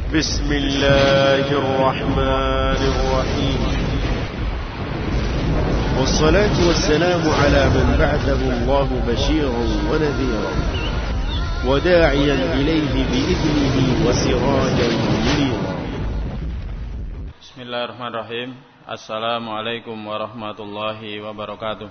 بسم الله الرحمن الرحيم والصلاة والسلام على من بعثه الله بشيرا ونذيرا وداعيا إليه بإذنه وسراجا منيرا. بسم الله الرحمن الرحيم. Assalamualaikum warahmatullahi wabarakatuh.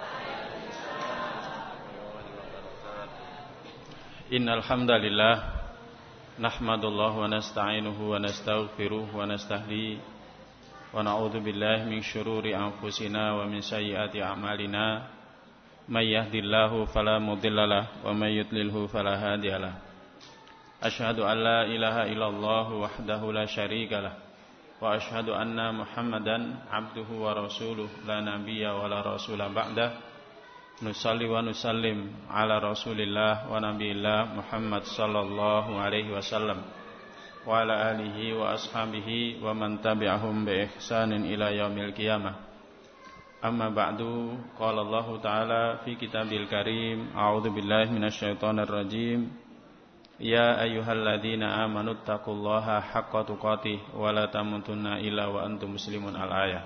Innal hamdalillah nahmadullah wa nasta'inuhu wa nastaghfiruh wa nastahdi wa na'udzu billahi min syururi anfusina wa min sayyiati a'malina may yahdihillahu fala mudhillalah wa may yudlilhu fala hadiyalah. Asyhadu an la ilaha illallah wahdahu la syarikalah wa asyhadu anna Muhammadan abduhu wa rasuluh la nabiyya wa la rasula ba'dah. Nusalli wa nusallim ala rasulillah wa nabiyillah Muhammad sallallahu alaihi wasallam wa ala alihi wa ashabihi wa man tabi'ahum bi ihsanin ila yaumil qiyamah. Amma ba'du, qala Allah ta'ala fi kitabil karim, a'udzu billahi minasyaitonir rajim. Ya ayyuhalladzina amanu taqullaha haqqa tuqatih wa la tamutunna illa wa antum muslimun. Al-ayah.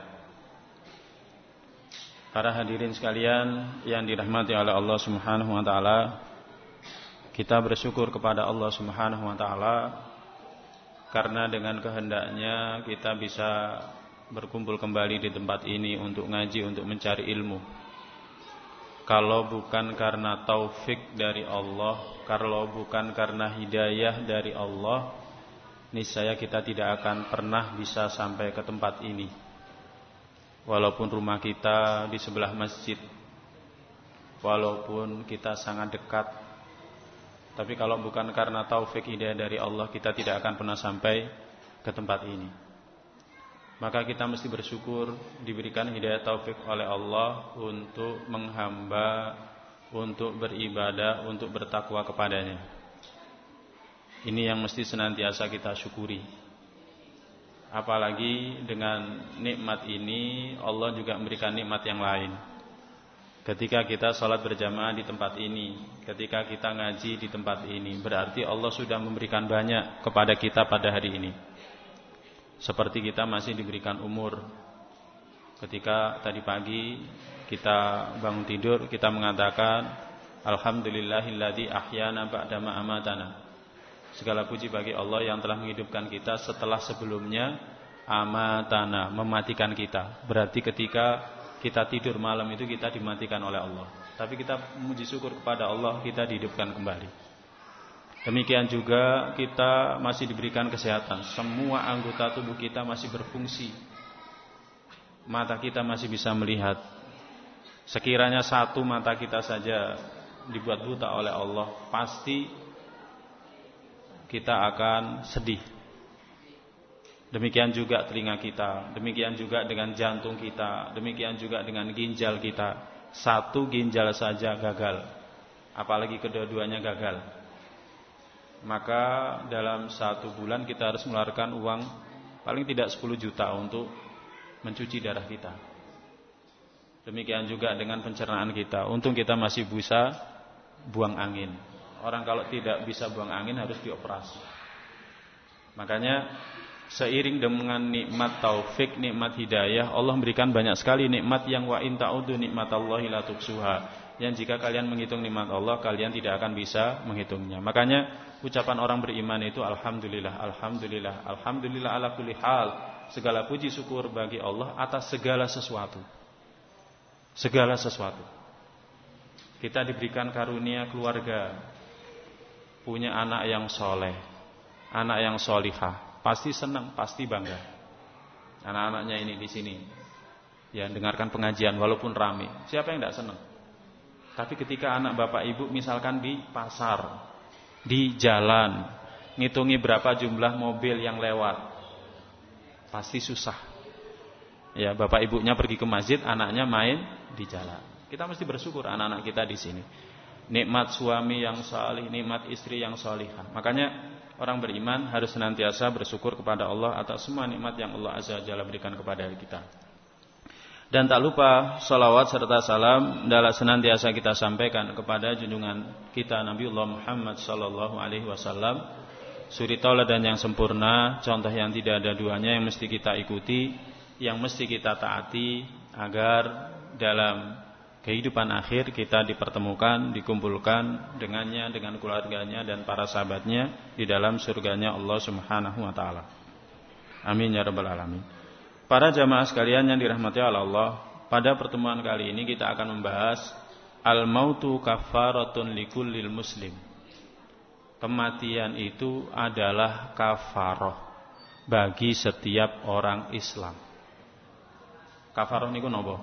Para hadirin sekalian yang dirahmati oleh Allah Subhanahu wa taala, kita bersyukur kepada Allah Subhanahu wa taala karena dengan kehendaknya kita bisa berkumpul kembali di tempat ini untuk ngaji, untuk mencari ilmu. Kalau bukan karena taufik dari Allah, kalau bukan karena hidayah dari Allah, niscaya kita tidak akan pernah bisa sampai ke tempat ini. Walaupun rumah kita di sebelah masjid, walaupun kita sangat dekat, tapi kalau bukan karena taufik hidayah dari Allah, kita tidak akan pernah sampai ke tempat ini. Maka kita mesti bersyukur diberikan hidayah taufik oleh Allah untuk menghamba, untuk beribadah, untuk bertakwa kepadanya. Ini yang mesti senantiasa kita syukuri. Apalagi dengan nikmat ini Allah juga memberikan nikmat yang lain. Ketika kita sholat berjamaah di tempat ini, ketika kita ngaji di tempat ini, berarti Allah sudah memberikan banyak kepada kita pada hari ini. Seperti kita masih diberikan umur. Ketika tadi pagi kita bangun tidur, kita mengatakan alhamdulillahilladzi ahyana ba'dama amatana. Segala puji bagi Allah yang telah menghidupkan kita setelah sebelumnya amatana, mematikan kita. Berarti ketika kita tidur malam itu kita dimatikan oleh Allah. Tapi kita memuji syukur kepada Allah, kita dihidupkan kembali. Demikian juga kita masih diberikan kesehatan. Semua anggota tubuh kita masih berfungsi. Mata kita masih bisa melihat. Sekiranya satu mata kita saja dibuat buta oleh Allah, pasti kita akan sedih. Demikian juga telinga kita, demikian juga dengan jantung kita, demikian juga dengan ginjal kita. Satu ginjal saja gagal, apalagi kedua-duanya gagal. Maka dalam 1 bulan kita harus mengeluarkan uang paling tidak 10 juta untuk mencuci darah kita. Demikian juga dengan pencernaan kita. Untung kita masih bisa buang angin. Orang kalau tidak bisa buang angin harus dioperasi. Makanya seiring dengan nikmat taufik, nikmat hidayah, Allah memberikan banyak sekali nikmat yang wa in ta'udu nikmatallahi la tuhsuha. Yang jika kalian menghitung nikmat Allah, kalian tidak akan bisa menghitungnya. Makanya ucapan orang beriman itu alhamdulillah, alhamdulillah, alhamdulillah ala kulli hal. Segala puji syukur bagi Allah atas segala sesuatu. Segala sesuatu. Kita diberikan karunia keluarga, punya anak yang soleh, anak yang solihah, pasti senang, pasti bangga. Anak-anaknya ini di sini, ya dengarkan pengajian walaupun ramai. Siapa yang tidak senang? Tapi ketika anak bapak ibu misalkan di pasar, di jalan, ngitungi berapa jumlah mobil yang lewat, pasti susah. Ya, bapak ibunya pergi ke masjid, anaknya main di jalan. Kita mesti bersyukur anak-anak kita di sini. Nikmat suami yang salih, nikmat istri yang salihah. Makanya orang beriman harus senantiasa bersyukur kepada Allah atas semua nikmat yang Allah Azza wa Jalla berikan kepada kita. Dan tak lupa salawat serta salam adalah senantiasa kita sampaikan kepada junjungan kita Nabiullah Muhammad sallallahu alaihi wasallam suri tauladan yang sempurna, contoh yang tidak ada duanya yang mesti kita ikuti, yang mesti kita taati agar dalam kehidupan akhir kita dipertemukan, dikumpulkan dengannya, dengan keluarganya dan para sahabatnya di dalam surganya Allah Subhanahu wa taala. Amin ya rabbal alamin. Para jamaah sekalian yang dirahmati Allah, pada pertemuan kali ini kita akan membahas al-mautu kafaratun likullil muslim. Kematian itu adalah kafaroh bagi setiap orang Islam. Kafaroh niku napa?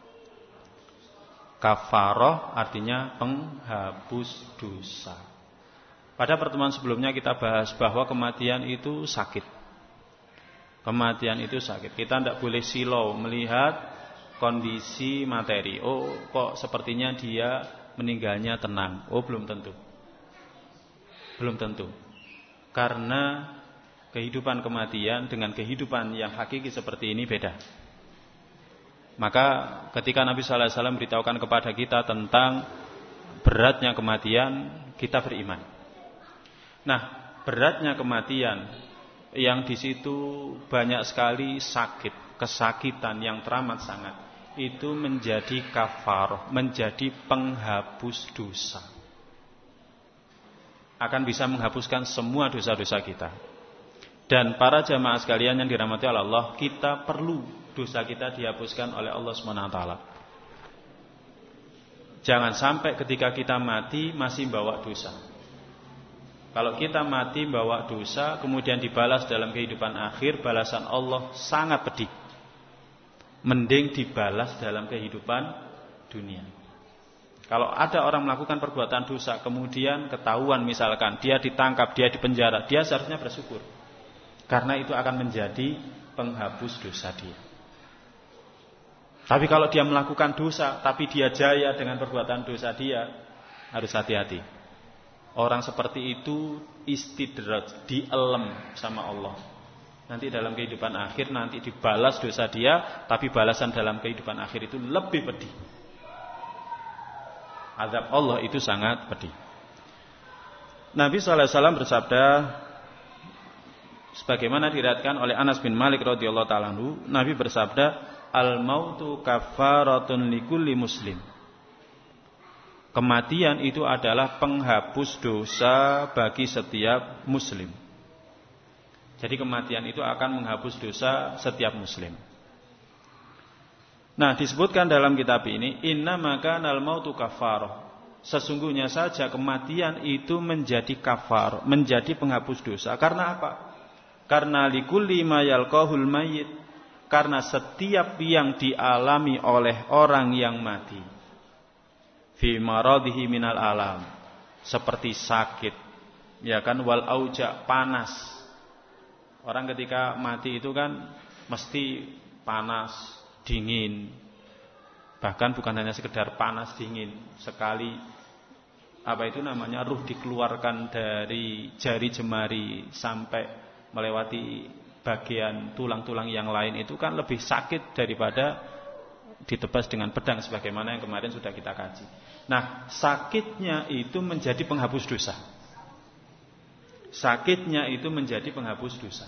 Kafaroh artinya penghapus dosa. Pada pertemuan sebelumnya kita bahas bahwa kematian itu sakit. Kematian itu sakit. Kita tidak boleh silau melihat kondisi materi. Oh, kok sepertinya dia meninggalnya tenang. Oh, belum tentu. Belum tentu. Karena kehidupan kematian dengan kehidupan yang hakiki seperti ini beda. Maka ketika Nabi sallallahu alaihi wasallam beritahukan kepada kita tentang beratnya kematian, kita beriman. Nah, beratnya kematian yang di situ banyak sekali sakit, kesakitan yang teramat sangat, itu menjadi kafarah, menjadi penghapus dosa. Akan bisa menghapuskan semua dosa-dosa kita. Dan para jamaah sekalian yang dirahmati Allah, kita perlu dosa kita dihapuskan oleh Allah SWT. Jangan sampai ketika kita mati masih bawa dosa. Kalau kita mati bawa dosa kemudian dibalas dalam kehidupan akhir, balasan Allah sangat pedih. Mending dibalas dalam kehidupan dunia. Kalau ada orang melakukan perbuatan dosa kemudian ketahuan misalkan dia ditangkap, dia dipenjara, dia seharusnya bersyukur. Karena itu akan menjadi penghapus dosa dia. Tapi kalau dia melakukan dosa tapi dia jaya dengan perbuatan dosa dia, harus hati-hati. Orang seperti itu istidraj, dielem sama Allah. Nanti dalam kehidupan akhir nanti dibalas dosa dia, tapi balasan dalam kehidupan akhir itu lebih pedih. Azab Allah itu sangat pedih. Nabi SAW bersabda, sebagaimana diriwayatkan oleh Anas bin Malik radhiyallahu ta'ala anhu, Nabi bersabda, al-mautu kafaratun likulli muslim. Kematian itu adalah penghapus dosa bagi setiap muslim. Jadi kematian itu akan menghapus dosa setiap muslim. Nah, disebutkan dalam kitab ini, inna maka nal mautu kafarah. Sesungguhnya saja kematian itu menjadi kafar, menjadi penghapus dosa. Karena apa? Karena likulli ma yalqahul mayyit. Karena setiap yang dialami oleh orang yang mati, fi maradhihi minal alam, seperti sakit, ya kan, wal auja, panas. Orang ketika mati itu kan mesti panas, dingin. Bahkan bukan hanya sekedar panas dingin, sekali ruh dikeluarkan dari jari jemari sampai melewati bagian tulang-tulang yang lain, itu kan lebih sakit daripada ditebas dengan pedang sebagaimana yang kemarin sudah kita kaji. Nah, sakitnya itu menjadi penghapus dosa. Sakitnya itu menjadi penghapus dosa.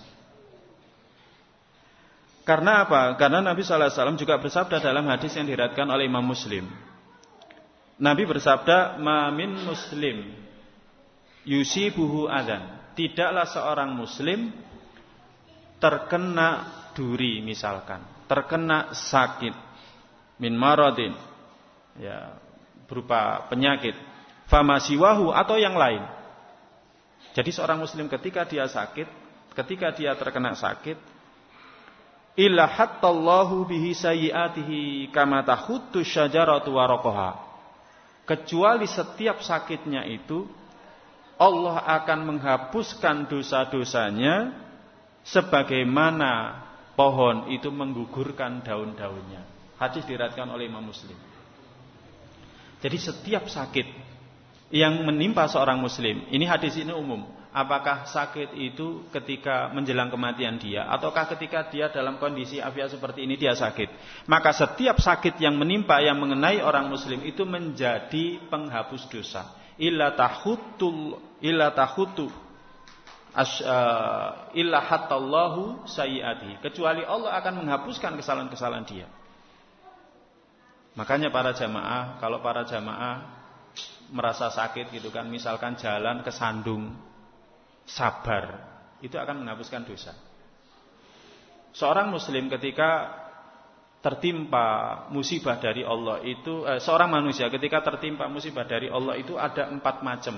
Karena apa? Karena Nabi SAW juga bersabda dalam hadis yang diriwayatkan oleh Imam Muslim. Nabi bersabda, "Ma min muslim yusibuhu adzan." Tidaklah seorang muslim terkena duri misalkan, terkena sakit min maradin, ya, berupa penyakit, famasiwahu atau yang lain. Jadi seorang muslim ketika dia sakit, ketika dia terkena sakit, illa hattallahu bihi sayyiatihi kama tahuttu syajaratu waraqaha. Kecuali setiap sakitnya itu Allah akan menghapuskan dosa-dosanya sebagaimana pohon itu menggugurkan daun-daunnya. Hadis diriwayatkan oleh Imam Muslim. Jadi setiap sakit yang menimpa seorang muslim, ini hadis ini umum. Apakah sakit itu ketika menjelang kematian dia, ataukah ketika dia dalam kondisi afiat seperti ini dia sakit? Maka setiap sakit yang menimpa, yang mengenai orang muslim itu menjadi penghapus dosa. Illa tahutu illa hatallahu sayyi'atihi, kecuali Allah akan menghapuskan kesalahan-kesalahan dia. Makanya para jamaah, kalau para jamaah merasa sakit gitu kan, misalkan jalan kesandung, sabar, itu akan menghapuskan dosa. Seorang muslim ketika tertimpa musibah dari Allah itu, seorang manusia ketika tertimpa musibah dari Allah itu ada 4 macam.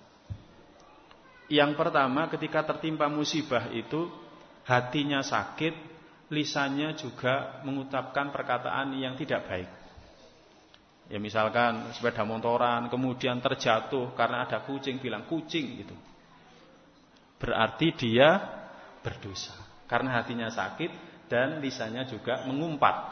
Yang pertama, ketika tertimpa musibah itu hatinya sakit, lisannya juga mengucapkan perkataan yang tidak baik. Ya misalkan sepeda motoran kemudian terjatuh karena ada kucing, bilang kucing gitu. Berarti dia berdosa karena hatinya sakit dan lisannya juga mengumpat.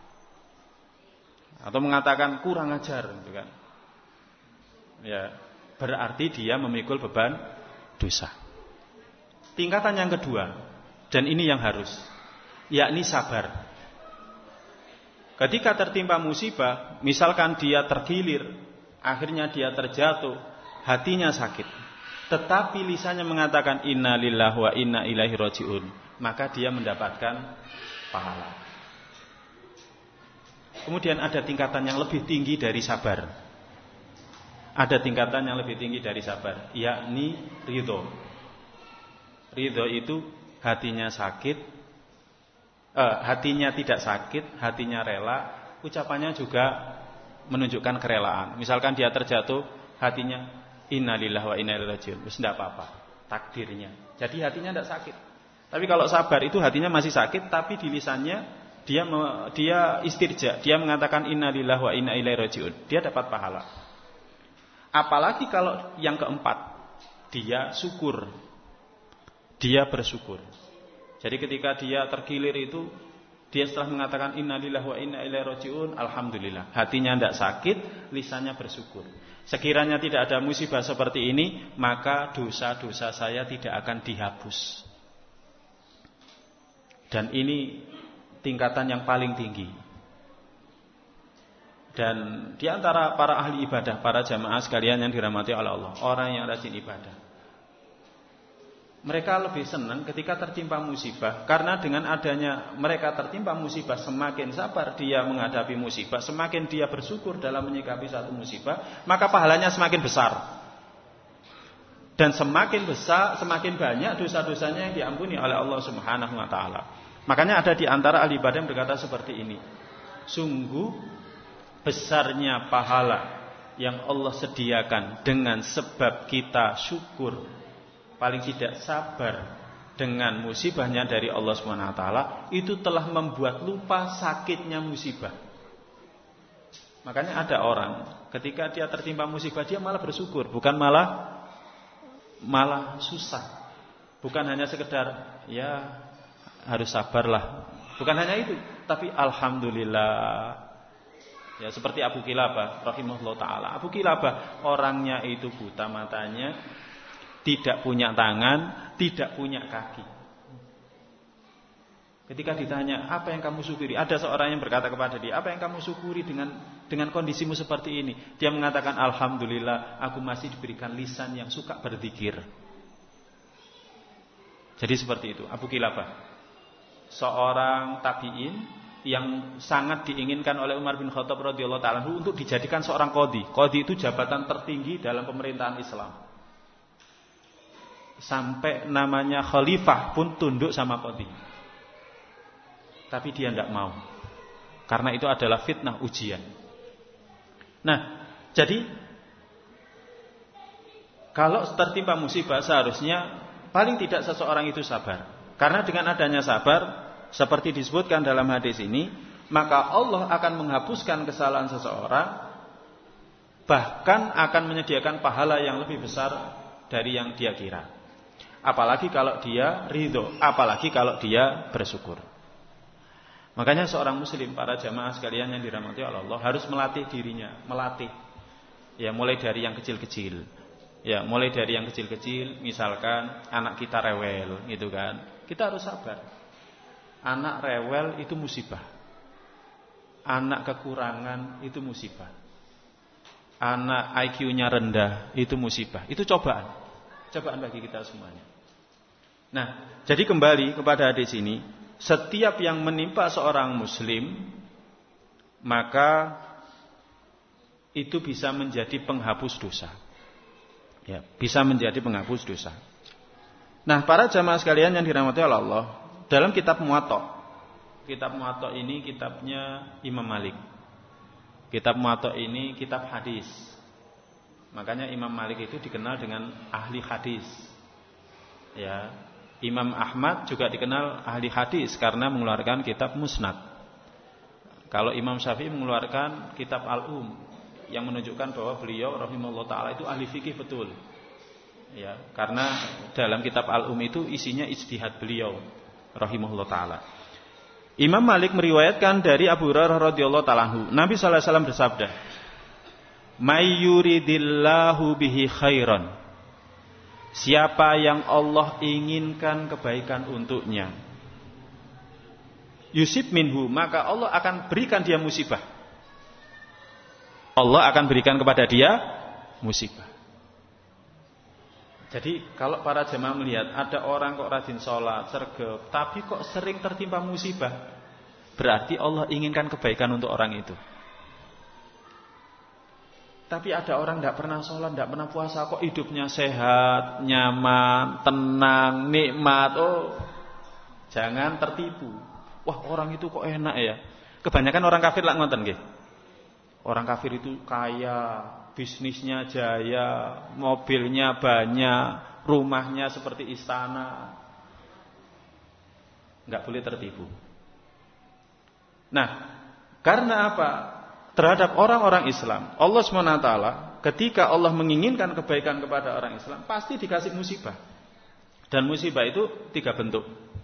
Atau mengatakan kurang ajar gitu kan. Ya, berarti dia memikul beban dosa. Tingkatan yang kedua, dan ini yang harus, yakni sabar. Ketika tertimpa musibah, misalkan dia tergilir, akhirnya dia terjatuh, hatinya sakit, tetapi lisannya mengatakan inna lillahi wa inna ilaihi rajiun, maka dia mendapatkan pahala. Kemudian ada tingkatan yang lebih tinggi dari sabar. Ada tingkatan yang lebih tinggi dari sabar, yakni ridho. Ridho itu hatinya sakit, hatinya tidak sakit, hatinya rela, ucapannya juga menunjukkan kerelaan. Misalkan dia terjatuh, hatinya innalillahi wa inna ilaihi rajiun, wis enggak apa-apa, takdirnya. Jadi hatinya tidak sakit. Tapi kalau sabar itu hatinya masih sakit, tapi di lisannya dia istirja, dia mengatakan innalillahi wa inna ilaihi rajiun, dia dapat pahala. Apalagi kalau yang keempat, dia syukur, dia bersyukur. Jadi ketika dia tergilir itu, dia setelah mengatakan innalillahi wa inna ilaihi rajiun, alhamdulillah, hatinya tidak sakit, lisannya bersyukur. Sekiranya tidak ada musibah seperti ini, maka dosa-dosa saya tidak akan dihapus. Dan ini tingkatan yang paling tinggi. Dan di antara para ahli ibadah, para jamaah sekalian yang dirahmati oleh Allah, orang yang rajin ibadah, mereka lebih senang ketika tertimpa musibah, karena dengan adanya mereka tertimpa musibah, semakin sabar dia menghadapi musibah, semakin dia bersyukur dalam menyikapi satu musibah, maka pahalanya semakin besar. Dan semakin besar, semakin banyak dosa-dosanya yang diampuni oleh Allah Subhanahu wa taala. Makanya ada di antara ahli ibadah yang berkata seperti ini, sungguh besarnya pahala yang Allah sediakan dengan sebab kita syukur, paling tidak sabar dengan musibahnya dari Allah SWT, itu telah membuat lupa sakitnya musibah. Makanya ada orang ketika dia tertimpa musibah, dia malah bersyukur, bukan malah susah. Bukan hanya sekedar ya harus sabarlah, bukan hanya itu, tapi alhamdulillah. Ya seperti Abu Kilabah rahimahullah ta'ala. Abu Kilabah orangnya itu buta matanya, tidak punya tangan, tidak punya kaki. Ketika ditanya, apa yang kamu syukuri? Ada seorang yang berkata kepada dia, apa yang kamu syukuri dengan kondisimu seperti ini? Dia mengatakan, alhamdulillah, aku masih diberikan lisan yang suka berzikir. Jadi seperti itu, Abu Kilabah, seorang tabi'in yang sangat diinginkan oleh Umar bin Khattab radhiyallahu ta'ala untuk dijadikan seorang qadhi. Qadhi itu jabatan tertinggi dalam pemerintahan Islam. Sampai namanya khalifah pun tunduk sama qadhi. Tapi dia tidak mau. Karena itu adalah fitnah, ujian. Nah, jadi kalau tertimpa musibah seharusnya paling tidak seseorang itu sabar. Karena dengan adanya sabar, seperti disebutkan dalam hadis ini, maka Allah akan menghapuskan kesalahan seseorang, bahkan akan menyediakan pahala yang lebih besar dari yang dia kira. Apalagi kalau dia ridho, apalagi kalau dia bersyukur. Makanya seorang muslim, para jamaah sekalian yang dirahmati oleh Allah, harus melatih dirinya, melatih. Ya, mulai dari yang kecil-kecil. Ya, mulai dari yang kecil-kecil, misalkan anak kita rewel, gitu kan. Kita harus sabar. Anak rewel itu musibah. Anak kekurangan itu musibah. Anak IQ-nya rendah itu musibah. Itu cobaan. Cobaan bagi kita semuanya. Nah, jadi kembali kepada hadis ini, setiap yang menimpa seorang muslim maka itu bisa menjadi penghapus dosa. Ya, bisa menjadi penghapus dosa. Nah, para jamaah sekalian yang dirahmati oleh Allah, dalam kitab Muwatta. Kitab Muwatta ini kitabnya Imam Malik. Kitab Muwatta ini kitab hadis. Makanya Imam Malik itu dikenal dengan ahli hadis. Ya, Imam Ahmad juga dikenal ahli hadis karena mengeluarkan kitab Musnad. Kalau Imam Syafi'i mengeluarkan kitab Al-Um yang menunjukkan bahwa beliau rahimahullah taala itu ahli fikih betul. Ya, karena dalam kitab Al-Um itu isinya ijtihad beliau rahimahullah taala. Imam Malik meriwayatkan dari Abu Hurairah radhiyallahu taala anhu, Nabi sallallahu alaihi wasallam bersabda, "May yuridillahu bihi khairan." Siapa yang Allah inginkan kebaikan untuknya, yusib minhu, maka Allah akan berikan dia musibah. Allah akan berikan kepada dia musibah. Jadi kalau para jemaah melihat ada orang kok rajin sholat, sergap, tapi kok sering tertimpa musibah, berarti Allah inginkan kebaikan untuk orang itu. Tapi ada orang tidak pernah sholat, tidak pernah puasa, kok hidupnya sehat, nyaman, tenang, nikmat. Oh, jangan tertipu. Wah, orang itu kok enak ya. Kebanyakan orang kafir lah ngoten nggih. Orang kafir itu kaya, bisnisnya jaya, mobilnya banyak, rumahnya seperti istana. Enggak boleh tertipu. Nah, karena apa? Terhadap orang-orang Islam, Allah SWT ketika Allah menginginkan kebaikan kepada orang Islam, pasti dikasih musibah. Dan musibah itu 3 bentuk.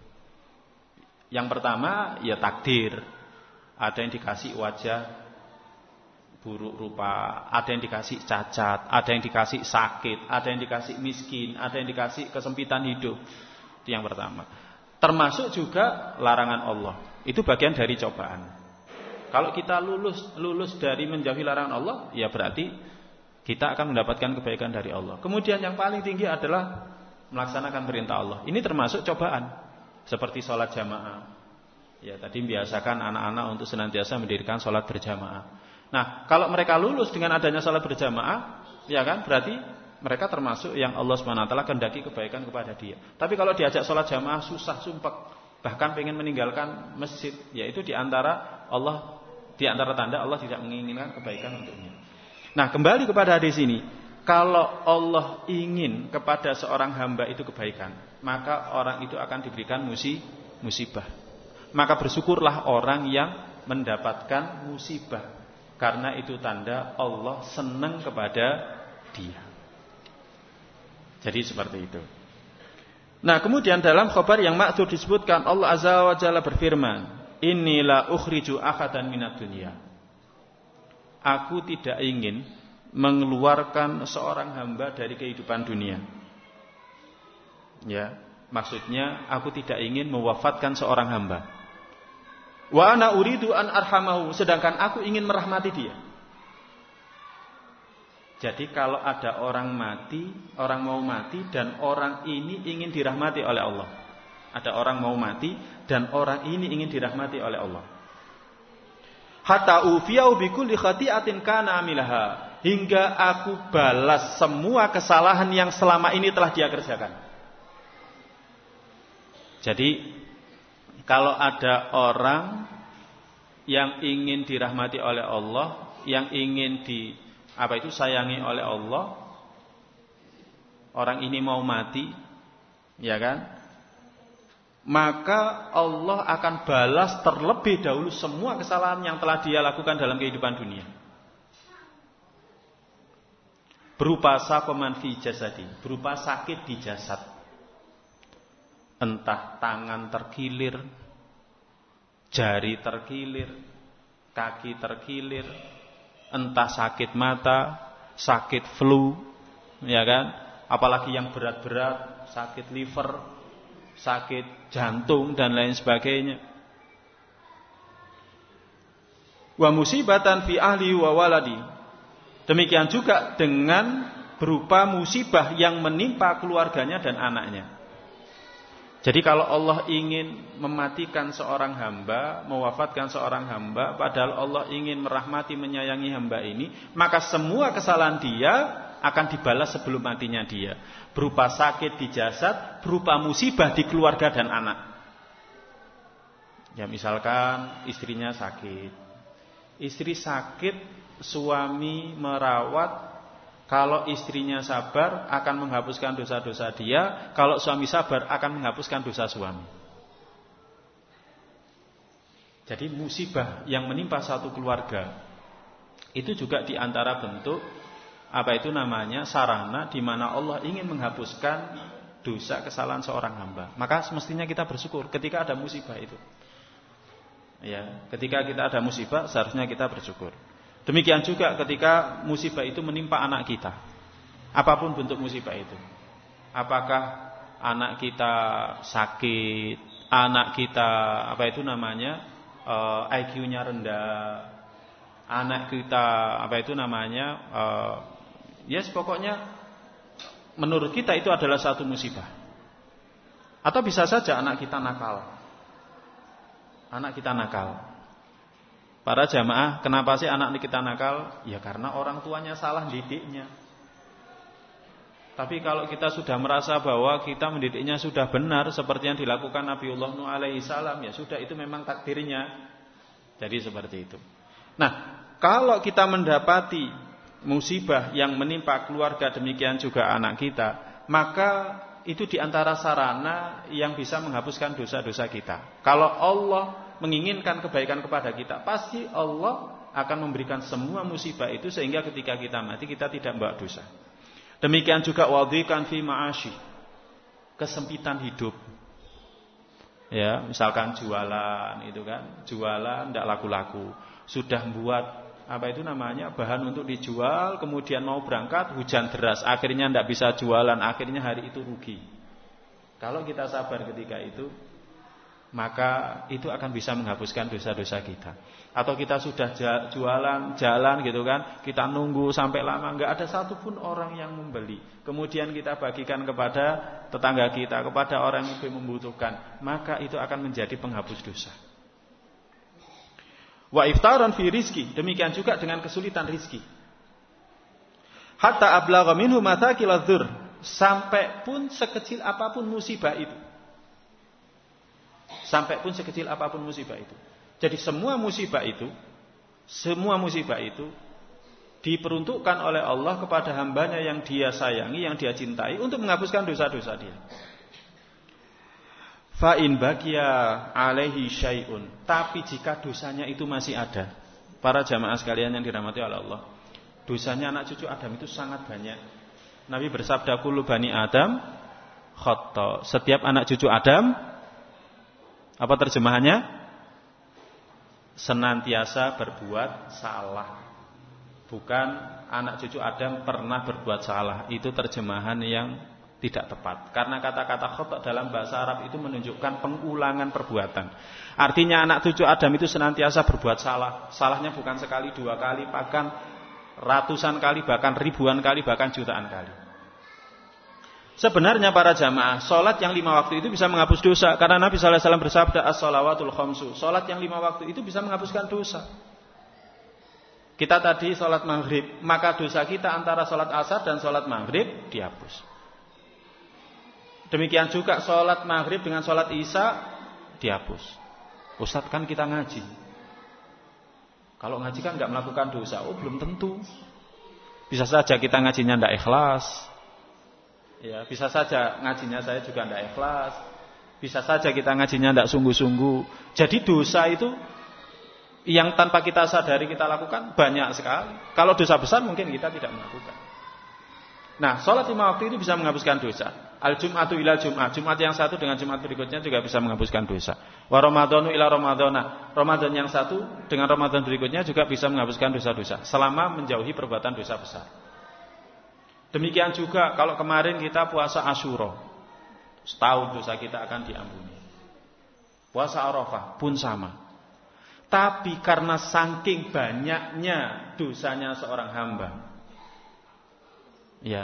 Yang pertama, ya takdir. Ada yang dikasih wajah buruk rupa, ada yang dikasih cacat, ada yang dikasih sakit, ada yang dikasih miskin, ada yang dikasih kesempitan hidup. Itu yang pertama. Termasuk juga larangan Allah. Itu bagian dari cobaan. Kalau kita lulus dari menjauhi larangan Allah, ya berarti kita akan mendapatkan kebaikan dari Allah. Kemudian yang paling tinggi adalah melaksanakan perintah Allah. Ini termasuk cobaan. Seperti sholat jamaah. Ya, tadi biasakan anak-anak untuk senantiasa mendirikan sholat berjamaah. Nah, kalau mereka lulus dengan adanya salat berjamaah, ya kan, berarti mereka termasuk yang Allah SWT kehendaki kebaikan kepada dia. Tapi kalau diajak salat jamaah susah, sumpek, bahkan pengen meninggalkan masjid, ya itu di antara tanda Allah tidak menginginkan kebaikan untuknya. Nah, kembali kepada hadis ini, kalau Allah ingin kepada seorang hamba itu kebaikan, maka orang itu akan diberikan musibah. Maka bersyukurlah orang yang mendapatkan musibah. Karena itu tanda Allah senang kepada dia. Jadi seperti itu. Nah, kemudian dalam khabar yang ma'thur disebutkan Allah Azza wa Jalla berfirman, "Inilah ukhriju ahadan minad dunya." Aku tidak ingin mengeluarkan seorang hamba dari kehidupan dunia. Ya, maksudnya aku tidak ingin mewafatkan seorang hamba. Wa ana uridu an arhamahu, sedangkan aku ingin merahmati dia. Jadi kalau ada orang mau mati dan orang ini ingin dirahmati oleh Allah. Ada orang mau mati dan orang ini ingin dirahmati oleh Allah. Hatta ufiyau bi kulli khati'atin kana amilaha, hingga aku balas semua kesalahan yang selama ini telah dia kerjakan. Jadi kalau ada orang yang ingin dirahmati oleh Allah, yang ingin sayangi oleh Allah, orang ini mau mati, ya kan? Maka Allah akan balas terlebih dahulu semua kesalahan yang telah dia lakukan dalam kehidupan dunia. Berupa sakoman fi jasadi, berupa sakit di jasad. Entah tangan terkilir, jari terkilir, kaki terkilir, entah sakit mata, sakit flu, ya kan? Apalagi yang berat-berat, sakit liver, sakit jantung dan lain sebagainya. Wa musibatan fi ahli wa waladi. Demikian juga dengan berupa musibah yang menimpa keluarganya dan anaknya. Jadi kalau Allah ingin mematikan seorang hamba, mewafatkan seorang hamba, padahal Allah ingin merahmati, menyayangi hamba ini, maka semua kesalahan dia akan dibalas sebelum matinya dia. Berupa sakit di jasad, berupa musibah di keluarga dan anak. Ya misalkan istrinya sakit. Istri sakit, suami merawat. Kalau istrinya sabar akan menghapuskan dosa-dosa dia. Kalau suami sabar akan menghapuskan dosa suami. Jadi musibah yang menimpa satu keluarga itu juga diantara bentuk sarana di mana Allah ingin menghapuskan dosa kesalahan seorang hamba. Maka semestinya kita bersyukur ketika ada musibah itu. Ya, ketika kita ada musibah seharusnya kita bersyukur. Demikian juga ketika musibah itu menimpa anak kita. Apapun bentuk musibah itu. Apakah anak kita sakit, anak kita IQ-nya rendah, anak kita pokoknya menurut kita itu adalah satu musibah. Atau bisa saja anak kita nakal. Para jamaah, kenapa sih anak kita nakal? Ya karena orang tuanya salah didiknya. Tapi kalau kita sudah merasa bahwa kita mendidiknya sudah benar seperti yang dilakukan Nabiullah Nuh alaihi salam, ya sudah, itu memang takdirnya. Jadi seperti itu. Nah, kalau kita mendapati musibah yang menimpa keluarga, demikian juga anak kita, maka itu diantara sarana yang bisa menghapuskan dosa-dosa kita. Kalau Allah menginginkan kebaikan kepada kita, pasti Allah akan memberikan semua musibah itu sehingga ketika kita mati kita tidak membawa dosa. Demikian juga wadhikan fi ma'ashi, kesempitan hidup. Ya, misalkan jualan itu kan, jualan tidak laku-laku. Sudah buat bahan untuk dijual, kemudian mau berangkat hujan deras, akhirnya tidak bisa jualan, akhirnya hari itu rugi. Kalau kita sabar ketika itu, maka itu akan bisa menghapuskan dosa-dosa kita. Atau kita sudah jalan gitu kan, kita nunggu sampai lama, enggak ada satupun orang yang membeli. Kemudian kita bagikan kepada tetangga kita, kepada orang yang lebih membutuhkan, maka itu akan menjadi penghapus dosa. Wa iftaran fi rizki, demikian juga dengan kesulitan rizki. Hatta ablagha minhu mathaqil dzur, sampai pun sekecil apapun musibah itu. Sampai pun sekecil apapun musibah itu. Jadi semua musibah itu diperuntukkan oleh Allah kepada hambanya yang dia sayangi, yang dia cintai, untuk menghapuskan dosa-dosa dia. Fa in baqiya alaihi syai'un, tapi jika dosanya itu masih ada, para jamaah sekalian yang dirahmati oleh Allah, dosanya anak cucu Adam itu sangat banyak. Nabi bersabda, kullu bani Adam khata, setiap anak cucu Adam, apa terjemahannya? Senantiasa berbuat salah. Bukan anak cucu Adam pernah berbuat salah. Itu terjemahan yang tidak tepat. Karena kata-kata khata dalam bahasa Arab itu menunjukkan pengulangan perbuatan. Artinya anak cucu Adam itu senantiasa berbuat salah. Salahnya bukan sekali, dua kali, bahkan ratusan kali, bahkan ribuan kali, bahkan jutaan kali. Sebenarnya para jamaah, sholat yang 5 waktu itu bisa menghapus dosa. Karena Nabi SAW bersabda, as-sholawatul khamsu, sholat yang 5 waktu itu bisa menghapuskan dosa. Kita tadi sholat maghrib, maka dosa kita antara sholat asar dan sholat maghrib dihapus. Demikian juga sholat maghrib dengan sholat isya dihapus. Ustadz, kan kita ngaji. Kalau ngaji kan gak melakukan dosa. Oh, belum tentu. Bisa saja kita ngajinya tidak ikhlas. Ya, bisa saja ngajinya saya juga tidak ikhlas. Bisa saja kita ngajinya tidak sungguh-sungguh. Jadi dosa itu yang tanpa kita sadari kita lakukan banyak sekali. Kalau dosa besar mungkin kita tidak melakukan. Nah, sholat 5 waktu itu bisa menghapuskan dosa. Al-Jum'atu ila Jum'ah, Jumat yang satu dengan Jumat berikutnya juga bisa menghapuskan dosa. Wa Ramadhanu ila Ramadhana, Ramadan yang satu dengan Ramadan berikutnya juga bisa menghapuskan dosa-dosa, selama menjauhi perbuatan dosa besar. Demikian juga kalau kemarin kita puasa Asyura, setahun dosa kita akan diampuni. Puasa Arafah pun sama. Tapi karena saking banyaknya dosanya seorang hamba, ya,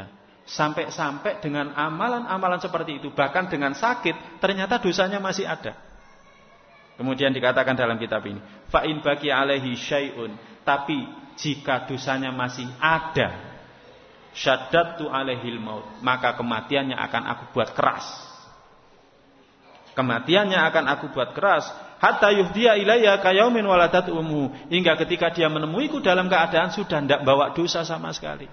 Sampai-sampai dengan amalan-amalan seperti itu, bahkan dengan sakit, ternyata dosanya masih ada. Kemudian dikatakan dalam kitab ini, fa in baqi alaihi syai'un, tapi jika dosanya masih ada, syaddatu alaihil maut, maka kematiannya akan aku buat keras. Kematiannya akan aku buat keras, hatta yuhdiya ilayya kayaumin waladat ummu, hingga ketika dia menemuiku dalam keadaan sudah tidak bawa dosa sama sekali.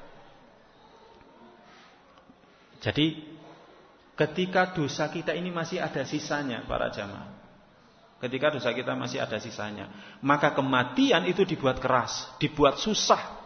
Jadi ketika dosa kita ini masih ada sisanya, para jamaah, ketika dosa kita masih ada sisanya, maka kematian itu dibuat keras, dibuat susah.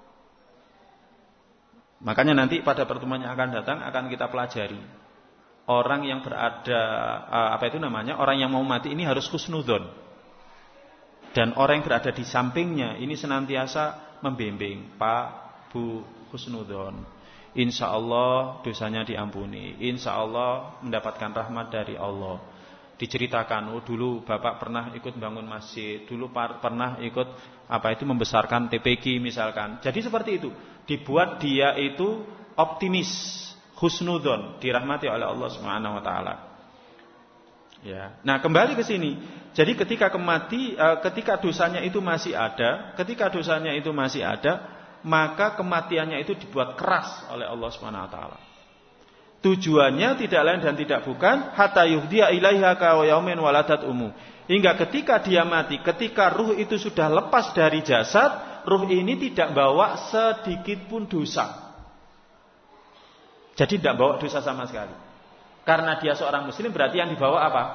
Makanya nanti pada pertemuan yang akan datang akan kita pelajari, orang yang berada orang yang mau mati ini harus husnudzon, dan orang yang berada di sampingnya ini senantiasa membimbing, Pak, Bu, husnudzon. Insya Allah dosanya diampuni, insya Allah mendapatkan rahmat dari Allah. Diceritakan, dulu Bapak pernah ikut bangun masjid, dulu pernah ikut membesarkan TPQ misalkan. Jadi seperti itu, dibuat dia itu optimis, husnudzon, dirahmati oleh Allah Subhanahu wa taala. Ya. Nah, kembali ke sini. Jadi ketika dosanya itu masih ada, maka kematiannya itu dibuat keras oleh Allah Subhanahu wa taala. Tujuannya tidak lain dan tidak bukan hatta yuhdiya ilaiha ka yaumin waladat ummu. Hingga ketika dia mati, ketika ruh itu sudah lepas dari jasad, ruh ini tidak bawa sedikit pun dosa. Jadi tidak bawa dosa sama sekali. Karena dia seorang muslim, berarti yang dibawa apa?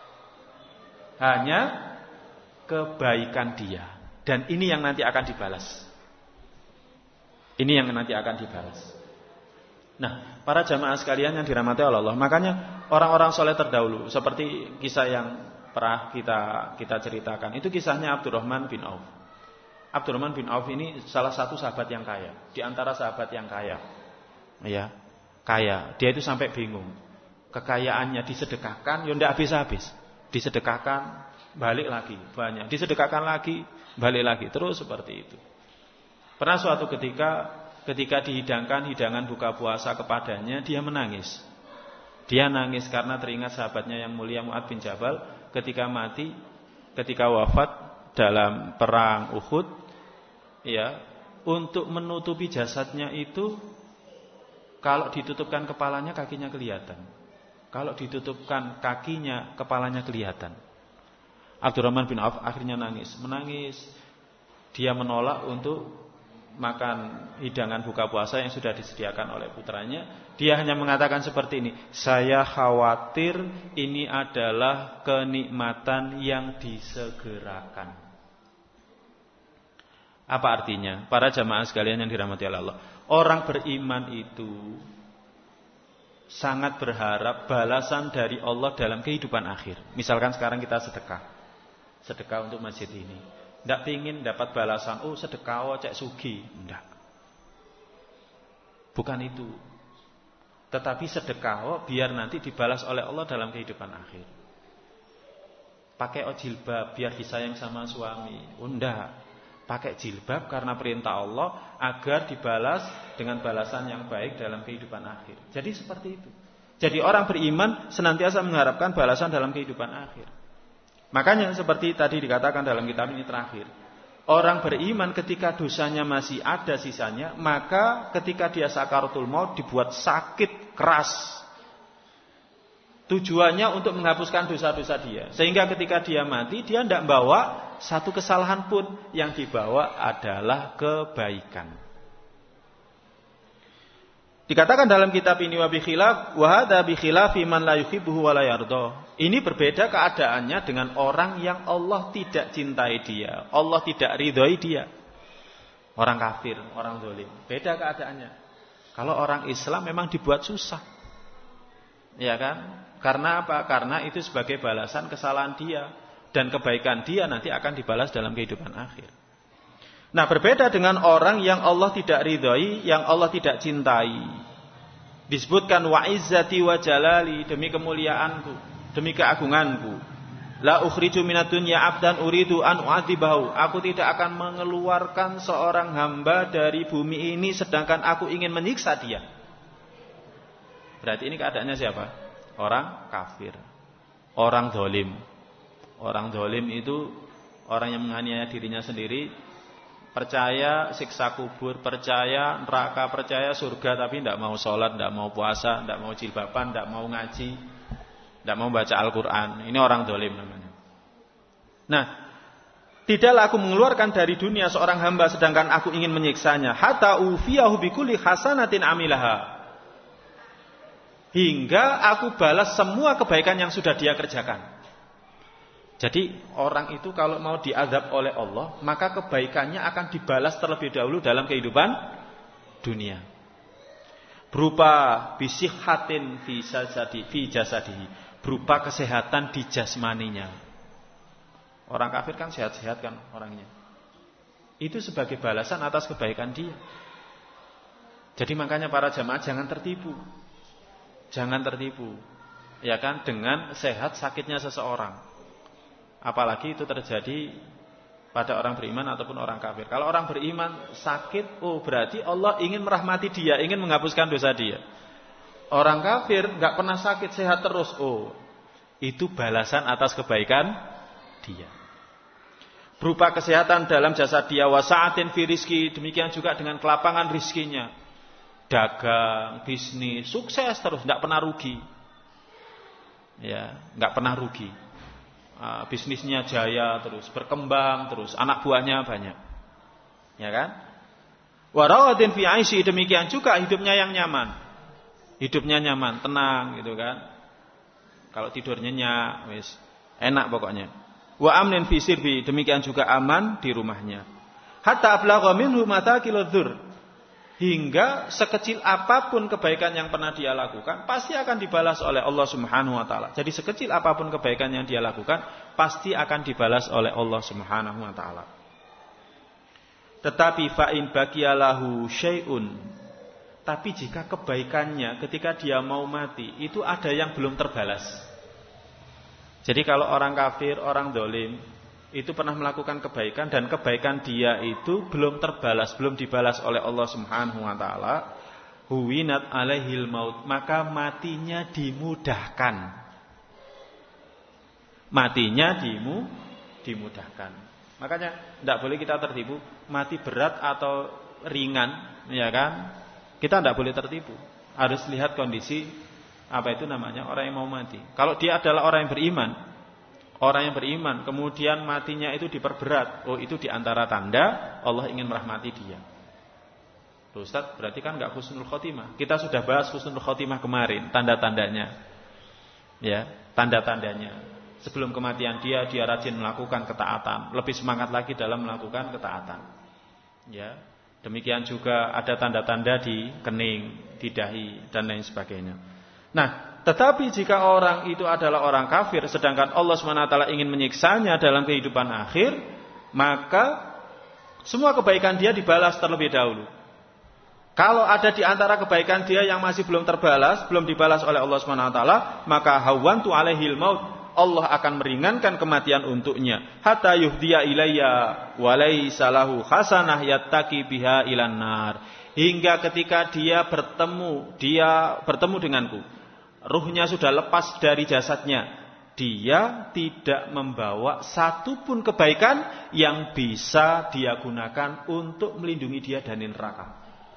Hanya kebaikan dia. Dan ini yang nanti akan dibalas. Ini yang nanti akan dibalas. Nah, para jamaah sekalian yang dirahmati Allah, makanya orang-orang soleh terdahulu, seperti kisah yang pernah kita ceritakan, itu kisahnya Abdurrahman bin Auf. Abdurrahman bin Auf ini salah satu sahabat yang kaya, di antara sahabat yang kaya. Ya, kaya. Dia itu sampai bingung. Kekayaannya disedekahkan, ya tidak habis-habis. Disedekahkan, balik lagi, banyak. Disedekahkan lagi, balik lagi, terus seperti itu. Pernah suatu ketika dihidangkan hidangan buka puasa kepadanya, dia menangis. Dia nangis karena teringat sahabatnya yang mulia Mu'adz bin Jabal ketika wafat dalam perang Uhud, ya, untuk menutupi jasadnya itu, kalau ditutupkan kepalanya kakinya kelihatan. Kalau ditutupkan kakinya kepalanya kelihatan. Abdurrahman bin Auf akhirnya menangis. Dia menolak untuk makan hidangan buka puasa yang sudah disediakan oleh putranya. Dia hanya mengatakan seperti ini, saya khawatir ini adalah kenikmatan yang disegerakan. Apa artinya? Para jamaah sekalian yang dirahmati Allah, orang beriman itu sangat berharap balasan dari Allah dalam kehidupan akhir. Misalkan sekarang kita sedekah untuk masjid ini, tidak ingin dapat balasan, sedekah cek sugi. Tidak. Bukan itu. Tetapi sedekah biar nanti dibalas oleh Allah dalam kehidupan akhir. Pakai jilbab biar disayang sama suami. Tidak. Pakai jilbab karena perintah Allah agar dibalas dengan balasan yang baik dalam kehidupan akhir. Jadi seperti itu. Jadi orang beriman senantiasa mengharapkan balasan dalam kehidupan akhir. Makanya seperti tadi dikatakan dalam kitab ini terakhir, orang beriman ketika dosanya masih ada sisanya, maka ketika dia sakaratul maut dibuat sakit keras. Tujuannya untuk menghapuskan dosa-dosa dia, sehingga ketika dia mati, dia tidak bawa satu kesalahan pun, yang dibawa adalah kebaikan. Dikatakan dalam kitab ini wa hadza bi khilafi man la yuhibbuhu wa la yarda. Ini berbeda keadaannya dengan orang yang Allah tidak cintai dia, Allah tidak ridhoi dia. Orang kafir, orang zalim, beda keadaannya. Kalau orang Islam memang dibuat susah. Ya kan? Karena apa? Karena itu sebagai balasan kesalahan dia, dan kebaikan dia nanti akan dibalas dalam kehidupan akhir. Nah, berbeda dengan orang yang Allah tidak ridhoi, yang Allah tidak cintai. Disebutkan wa izzati wa jalali, demi kemuliaanku, demi keagunganku. La ukhriju minad dunya abdan uridu an u'adzibahu. Aku tidak akan mengeluarkan seorang hamba dari bumi ini sedangkan aku ingin menyiksa dia. Berarti ini keadaannya siapa? Orang kafir. Orang zalim. Orang zalim itu orang yang menganiaya dirinya sendiri, percaya siksa kubur, percaya neraka, percaya surga, tapi tidak mau sholat, tidak mau puasa, tidak mau jilbaban, tidak mau ngaji, tidak mau baca Al-Quran. Ini orang zalim namanya. Nah, tidaklah aku mengeluarkan dari dunia seorang hamba sedangkan aku ingin menyiksanya. Hatta ufiyahu bikulli hasanatin amilaha. Hingga aku balas semua kebaikan yang sudah dia kerjakan. Jadi orang itu kalau mau diazab oleh Allah, maka kebaikannya akan dibalas terlebih dahulu dalam kehidupan dunia. Berupa bisihhatin fi jasadihi. Berupa kesehatan di jasmaninya. Orang kafir kan sehat-sehat kan orangnya. Itu sebagai balasan atas kebaikan dia. Jadi makanya para jamaah jangan tertipu. Jangan tertipu. Ya kan, dengan sehat sakitnya seseorang. Apalagi itu terjadi pada orang beriman ataupun orang kafir. Kalau orang beriman sakit, berarti Allah ingin merahmati dia, ingin menghapuskan dosa dia. Orang kafir enggak pernah sakit, sehat terus. Itu balasan atas kebaikan dia. Berupa kesehatan dalam jasad dia, wasa'atin fi rizki, demikian juga dengan kelapangan rizkinya. Dagang, bisnis, sukses terus, tidak pernah rugi. Ya, tidak pernah rugi. Bisnisnya jaya terus, berkembang terus, anak buahnya banyak. Ya kan? Warawatin fi aisyi, demikian juga hidupnya yang nyaman. Hidupnya nyaman, tenang gitu kan. Kalau tidur nyenyak, wis enak pokoknya. Wa amnin fi sirbi, demikian juga aman di rumahnya. Hatta ablagha minhu matakil dzur, hingga sekecil apapun kebaikan yang pernah dia lakukan pasti akan dibalas oleh Allah Subhanahu wa taala. Jadi sekecil apapun kebaikan yang dia lakukan pasti akan dibalas oleh Allah Subhanahu wa taala. Tetapi fa in baqiyalahu syai'un, tapi jika kebaikannya ketika dia mau mati itu ada yang belum terbalas. Jadi kalau orang kafir, orang zalim itu pernah melakukan kebaikan dan kebaikan dia itu belum terbalas, belum dibalas oleh Allah Subhanahu wa taala, huwinat alaihil maut, maka matinya dimudahkan. Matinya dimudahkan. Makanya tidak boleh kita tertipu, mati berat atau ringan, ya kan? Kita tidak boleh tertipu. Harus lihat kondisi apa itu namanya orang yang mau mati. Kalau dia adalah orang yang beriman, kemudian matinya itu diperberat, itu diantara tanda Allah ingin merahmati dia. Loh, Ustaz, berarti kan enggak husnul khotimah. Kita sudah bahas husnul khotimah kemarin, tanda-tandanya. Ya, tanda-tandanya. Sebelum kematian dia rajin melakukan ketaatan, lebih semangat lagi dalam melakukan ketaatan. Ya, demikian juga ada tanda-tanda di kening, di dahi dan lain sebagainya. Nah, tetapi jika orang itu adalah orang kafir, sedangkan Allah SWT ingin menyiksanya dalam kehidupan akhir, maka semua kebaikan dia dibalas terlebih dahulu. Kalau ada di antara kebaikan dia yang masih belum terbalas, belum dibalas oleh Allah SWT, maka hawantu alaihil maut, Allah akan meringankan kematian untuknya. Hatta yuhdiya ilayya walaysa lahu hasanah yattaqi biha ilan nar. Hingga ketika dia bertemu denganku, ruhnya sudah lepas dari jasadnya, dia tidak membawa satupun kebaikan yang bisa dia gunakan untuk melindungi dia dari neraka.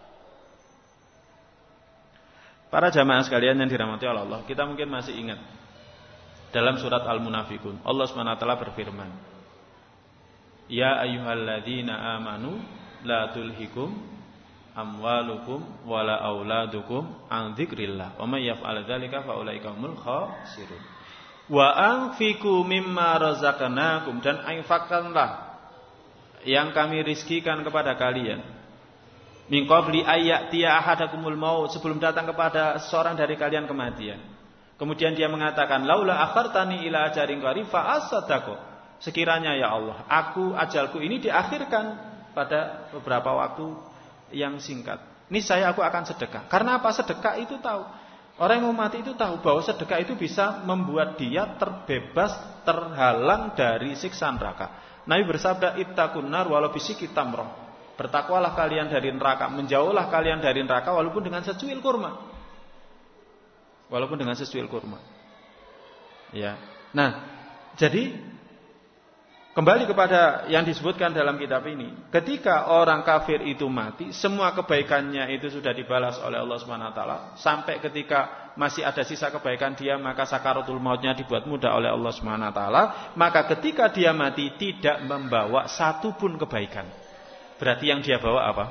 Para jamaah sekalian yang dirahmati Allah, kita mungkin masih ingat dalam surat Al-Munafikun, Allah SWT berfirman, Ya ayyuhalladzina amanu la tulhikum amwalukum wala auladukum an dzikrillah wa may yaf'al dzalika fa ulaika humul khasirun. Wa anfiqu mimma razaqnakum, dan infakkanlah yang kami rizkikan kepada kalian. Min qabli ayyatiya ahadakumul maut, sebelum datang kepada seorang dari kalian kematian. Kemudian dia mengatakan, laula akhartani ila ajarin qarib fa asaddaqu. Sekiranya ya Allah, ajalku ini diakhirkan pada beberapa waktu yang singkat, niscaya aku akan sedekah. Karena apa? Sedekah itu tahu, orang yang mau mati itu tahu bahwa sedekah itu bisa membuat dia terbebas, terhalang dari siksa neraka. Nabi bersabda, ittaqun nar walau bisyikki tamrah. Bertakwalah kalian dari neraka, menjauhlah kalian dari neraka walaupun dengan secuil kurma. walaupun dengan sesuil kurma. Ya. Nah, jadi kembali kepada yang disebutkan dalam kitab ini, ketika orang kafir itu mati, semua kebaikannya itu sudah dibalas oleh Allah Subhanahu wa taala. Sampai ketika masih ada sisa kebaikan dia, maka sakaratul mautnya dibuat mudah oleh Allah Subhanahu wa taala. Maka ketika dia mati tidak membawa satu pun kebaikan. Berarti yang dia bawa apa?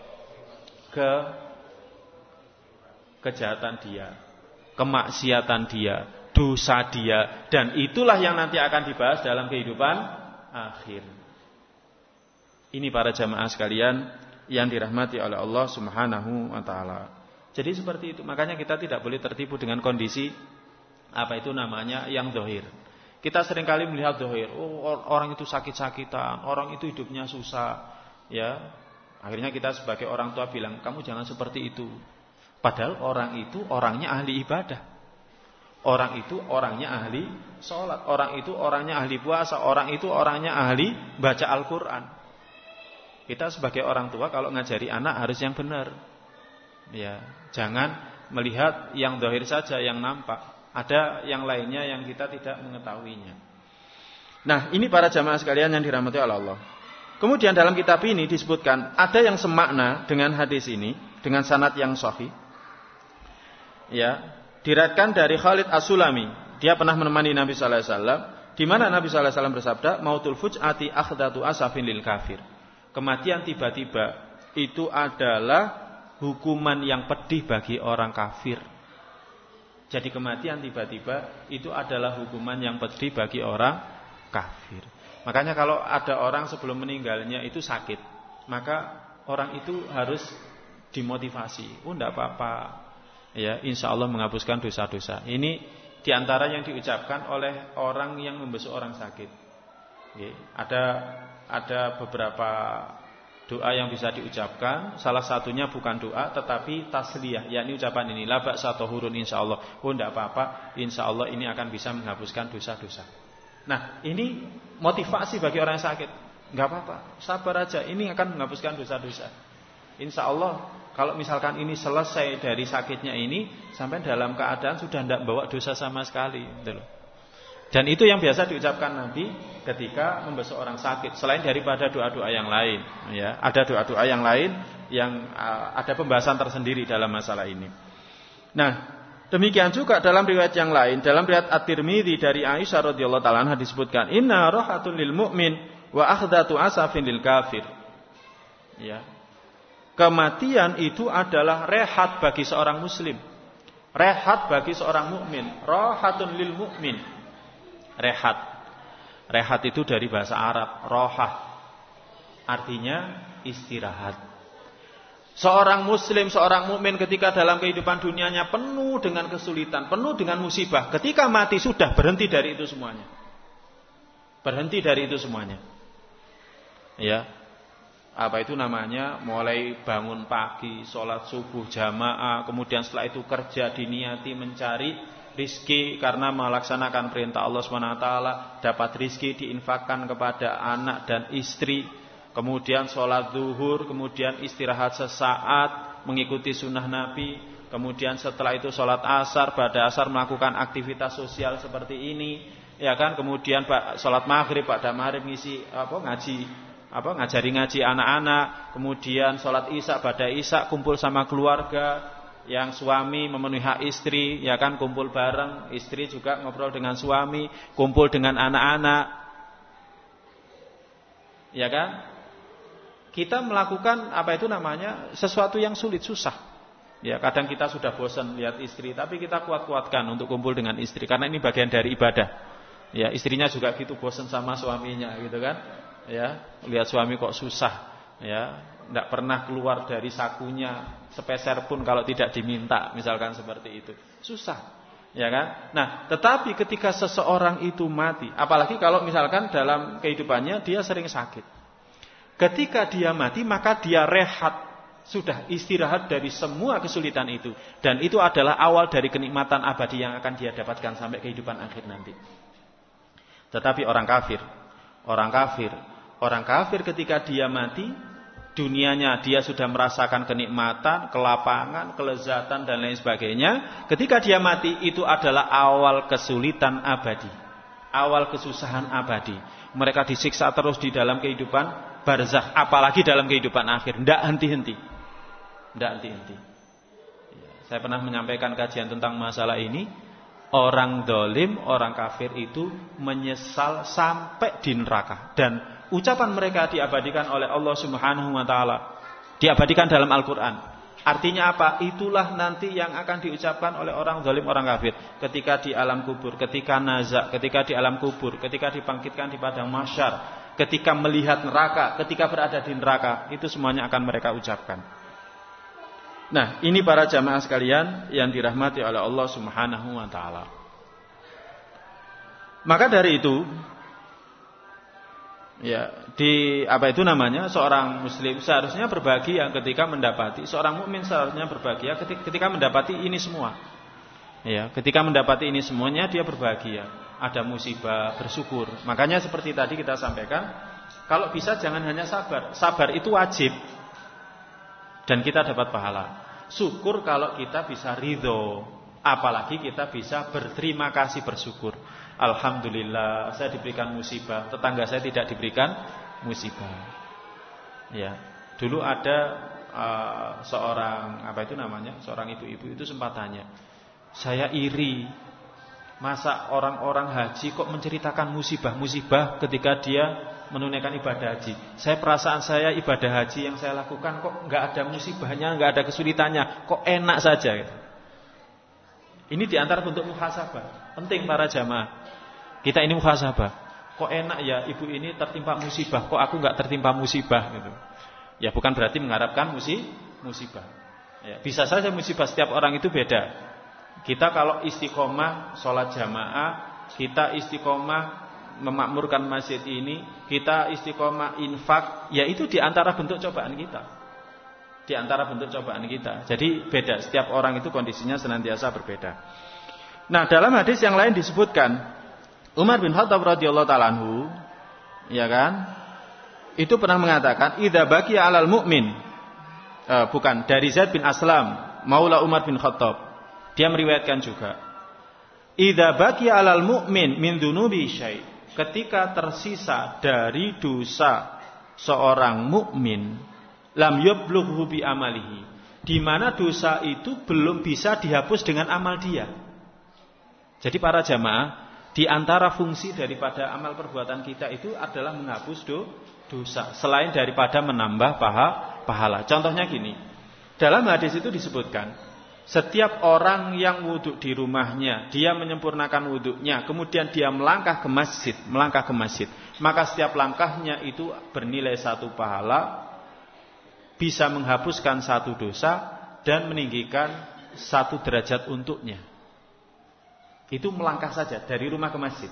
Kejahatan dia, kemaksiatan dia, dosa dia, dan itulah yang nanti akan dibahas dalam kehidupan akhir. Ini para jamaah sekalian yang dirahmati oleh Allah Subhanahu wa taala. Jadi seperti itu. Makanya kita tidak boleh tertipu dengan kondisi apa itu namanya yang zahir. Kita seringkali melihat zahir, orang itu sakit-sakitan, orang itu hidupnya susah, ya. Akhirnya kita sebagai orang tua bilang, "Kamu jangan seperti itu." Padahal orang itu orangnya ahli ibadah. Orang itu orangnya ahli sholat. Orang itu orangnya ahli puasa. Orang itu orangnya ahli baca Al-Quran. Kita sebagai orang tua kalau ngajari anak harus yang benar. Ya, jangan melihat yang zahir saja, yang nampak. Ada yang lainnya yang kita tidak mengetahuinya. Nah, ini para jamaah sekalian yang dirahmati oleh Allah. Kemudian dalam kitab ini disebutkan ada yang semakna dengan hadis ini, dengan sanad yang sahih. Ya, diriwayatkan dari Khalid As-Sulami, dia pernah menemani Nabi sallallahu alaihi wasallam, di mana Nabi sallallahu alaihi wasallam bersabda, "Mautul fuj'ati akhdatu asafin lil kafir." Kematian tiba-tiba itu adalah hukuman yang pedih bagi orang kafir. Jadi kematian tiba-tiba itu adalah hukuman yang pedih bagi orang kafir. Makanya kalau ada orang sebelum meninggalnya itu sakit, maka orang itu harus dimotivasi. Enggak apa-apa. Ya, insya Allah menghapuskan dosa-dosa. Ini diantara yang diucapkan oleh orang yang membesuk orang sakit. Ya, ada beberapa doa yang bisa diucapkan. Salah satunya bukan doa, tetapi tasliyah. Yakni ucapan ini, la ba'sa tahurun insya Allah. Oh, tidak apa-apa. Insya Allah ini akan bisa menghapuskan dosa-dosa. Nah, ini motivasi bagi orang yang sakit. Enggak apa-apa, sabar aja. Ini akan menghapuskan dosa-dosa. Insya Allah. Kalau misalkan ini selesai dari sakitnya ini, sampai dalam keadaan sudah tidak bawa dosa sama sekali. Dan itu yang biasa diucapkan Nabi ketika membesuk orang sakit. Selain daripada doa-doa yang lain, ya, ada doa-doa yang lain yang ada pembahasan tersendiri dalam masalah ini. Nah, demikian juga dalam riwayat yang lain, dalam riwayat At-Tirmidzi dari Aisyah radhiyallahu taala anha disebutkan, "Inna rahatul lil mu'min wa akhdatu asafin lil kafir." Ya. Kematian itu adalah rehat bagi seorang muslim. Rehat bagi seorang mukmin. Rahatun lil mukmin. Rehat. Rehat itu dari bahasa Arab, rohah. Artinya istirahat. Seorang muslim, seorang mukmin ketika dalam kehidupan dunianya penuh dengan kesulitan, penuh dengan musibah, ketika mati sudah berhenti dari itu semuanya. Berhenti dari itu semuanya. Ya. Apa itu namanya, mulai bangun pagi, sholat subuh jamaah, kemudian setelah itu kerja diniati mencari rizki karena melaksanakan perintah Allah SWT, dapat rizki diinfakkan kepada anak dan istri, kemudian sholat zuhur, kemudian istirahat sesaat mengikuti sunnah Nabi, kemudian setelah itu sholat asar, pada asar melakukan aktivitas sosial seperti ini, ya kan, kemudian sholat maghrib, pada maghrib ngisi ngajari anak-anak, kemudian sholat isya, pada isya kumpul sama keluarga, yang suami memenuhi hak istri, ya kan, kumpul bareng, istri juga ngobrol dengan suami, kumpul dengan anak-anak, ya kan. Kita melakukan apa itu namanya, sesuatu yang sulit, susah. Ya, kadang kita sudah bosan lihat istri, tapi kita kuat-kuatkan untuk kumpul dengan istri karena ini bagian dari ibadah. Ya, istrinya juga gitu, bosan sama suaminya gitu kan. Ya, lihat suami kok susah, ya, tidak pernah keluar dari sakunya sepeser pun kalau tidak diminta, misalkan seperti itu, susah, ya kan. Nah, tetapi ketika seseorang itu mati, apalagi kalau misalkan dalam kehidupannya dia sering sakit, ketika dia mati maka dia rehat, sudah istirahat dari semua kesulitan itu, dan itu adalah awal dari kenikmatan abadi yang akan dia dapatkan sampai kehidupan akhir nanti. Tetapi orang kafir ketika dia mati, dunianya dia sudah merasakan kenikmatan, kelapangan, kelezatan dan lain sebagainya. Ketika dia mati itu adalah awal kesulitan abadi, awal kesusahan abadi. Mereka disiksa terus di dalam kehidupan barzakh, apalagi dalam kehidupan akhir. Tidak henti-henti. Tidak henti-henti. Saya pernah menyampaikan kajian tentang masalah ini. Orang dolim, orang kafir itu menyesal sampai di neraka. Dan ucapan mereka diabadikan oleh Allah Subhanahu wa ta'ala. Diabadikan dalam Al-Quran. Artinya apa? Itulah nanti yang akan diucapkan oleh orang dolim, orang kafir. Ketika di alam kubur, ketika nazak, ketika di alam kubur, ketika dibangkitkan di padang mahsyar, ketika melihat neraka, ketika berada di neraka. Itu semuanya akan mereka ucapkan. Nah, ini para jamaah sekalian yang dirahmati oleh Allah Subhanahu wa ta'ala. Maka dari itu, ya, seorang muslim seharusnya berbahagia ketika mendapati, seorang mukmin seharusnya berbahagia ketika mendapati ini semua. Ya, ketika mendapati ini semuanya dia berbahagia. Ada musibah, bersyukur. Makanya seperti tadi kita sampaikan, kalau bisa jangan hanya sabar. Sabar itu wajib. Dan kita dapat pahala. Syukur kalau kita bisa ridho. Apalagi kita bisa berterima kasih, bersyukur. Alhamdulillah saya diberikan musibah, tetangga saya tidak diberikan musibah. Ya, dulu ada seorang seorang ibu-ibu itu sempat tanya, saya iri, masa orang-orang haji kok menceritakan musibah-musibah ketika dia menunaikan ibadah haji. Perasaan saya ibadah haji yang saya lakukan kok nggak ada musibahnya, nggak ada kesulitannya, kok enak saja. Gitu. Ini diantara bentuk muhasabah. Penting para jamaah. Kita ini muhasabah. Kok enak ya ibu ini tertimpa musibah, kok aku nggak tertimpa musibah gitu. Ya bukan berarti mengharapkan musibah. Ya, bisa saja musibah, setiap orang itu beda. Kita kalau istiqomah sholat jamaah, kita istiqomah memakmurkan masjid ini, kita istiqomah infak, ya itu diantara bentuk cobaan kita. Diantara bentuk cobaan kita. Jadi beda, setiap orang itu kondisinya senantiasa berbeda. Nah, dalam hadis yang lain disebutkan Umar bin Khattab radhiyallahu ta'ala anhu, ya kan? Itu pernah mengatakan, "Idza baqiya 'alal mu'min." Dari Zaid bin Aslam, maula Umar bin Khattab. Dia meriwayatkan juga, "Idza baqiya 'alal mu'min min dunubi syai'." Ketika tersisa dari dosa seorang mukmin, lam yablughu bi amalihi, di mana dosa itu belum bisa dihapus dengan amal dia. Jadi para jamaah, di antara fungsi daripada amal perbuatan kita itu adalah menghapus dosa, selain daripada menambah pahala. Contohnya gini, dalam hadis itu disebutkan, setiap orang yang wudhu di rumahnya, dia menyempurnakan wudhunya, kemudian dia melangkah ke masjid, maka setiap langkahnya itu bernilai 1 pahala, bisa menghapuskan 1 dosa, dan meninggikan 1 derajat untuknya. Itu melangkah saja dari rumah ke masjid.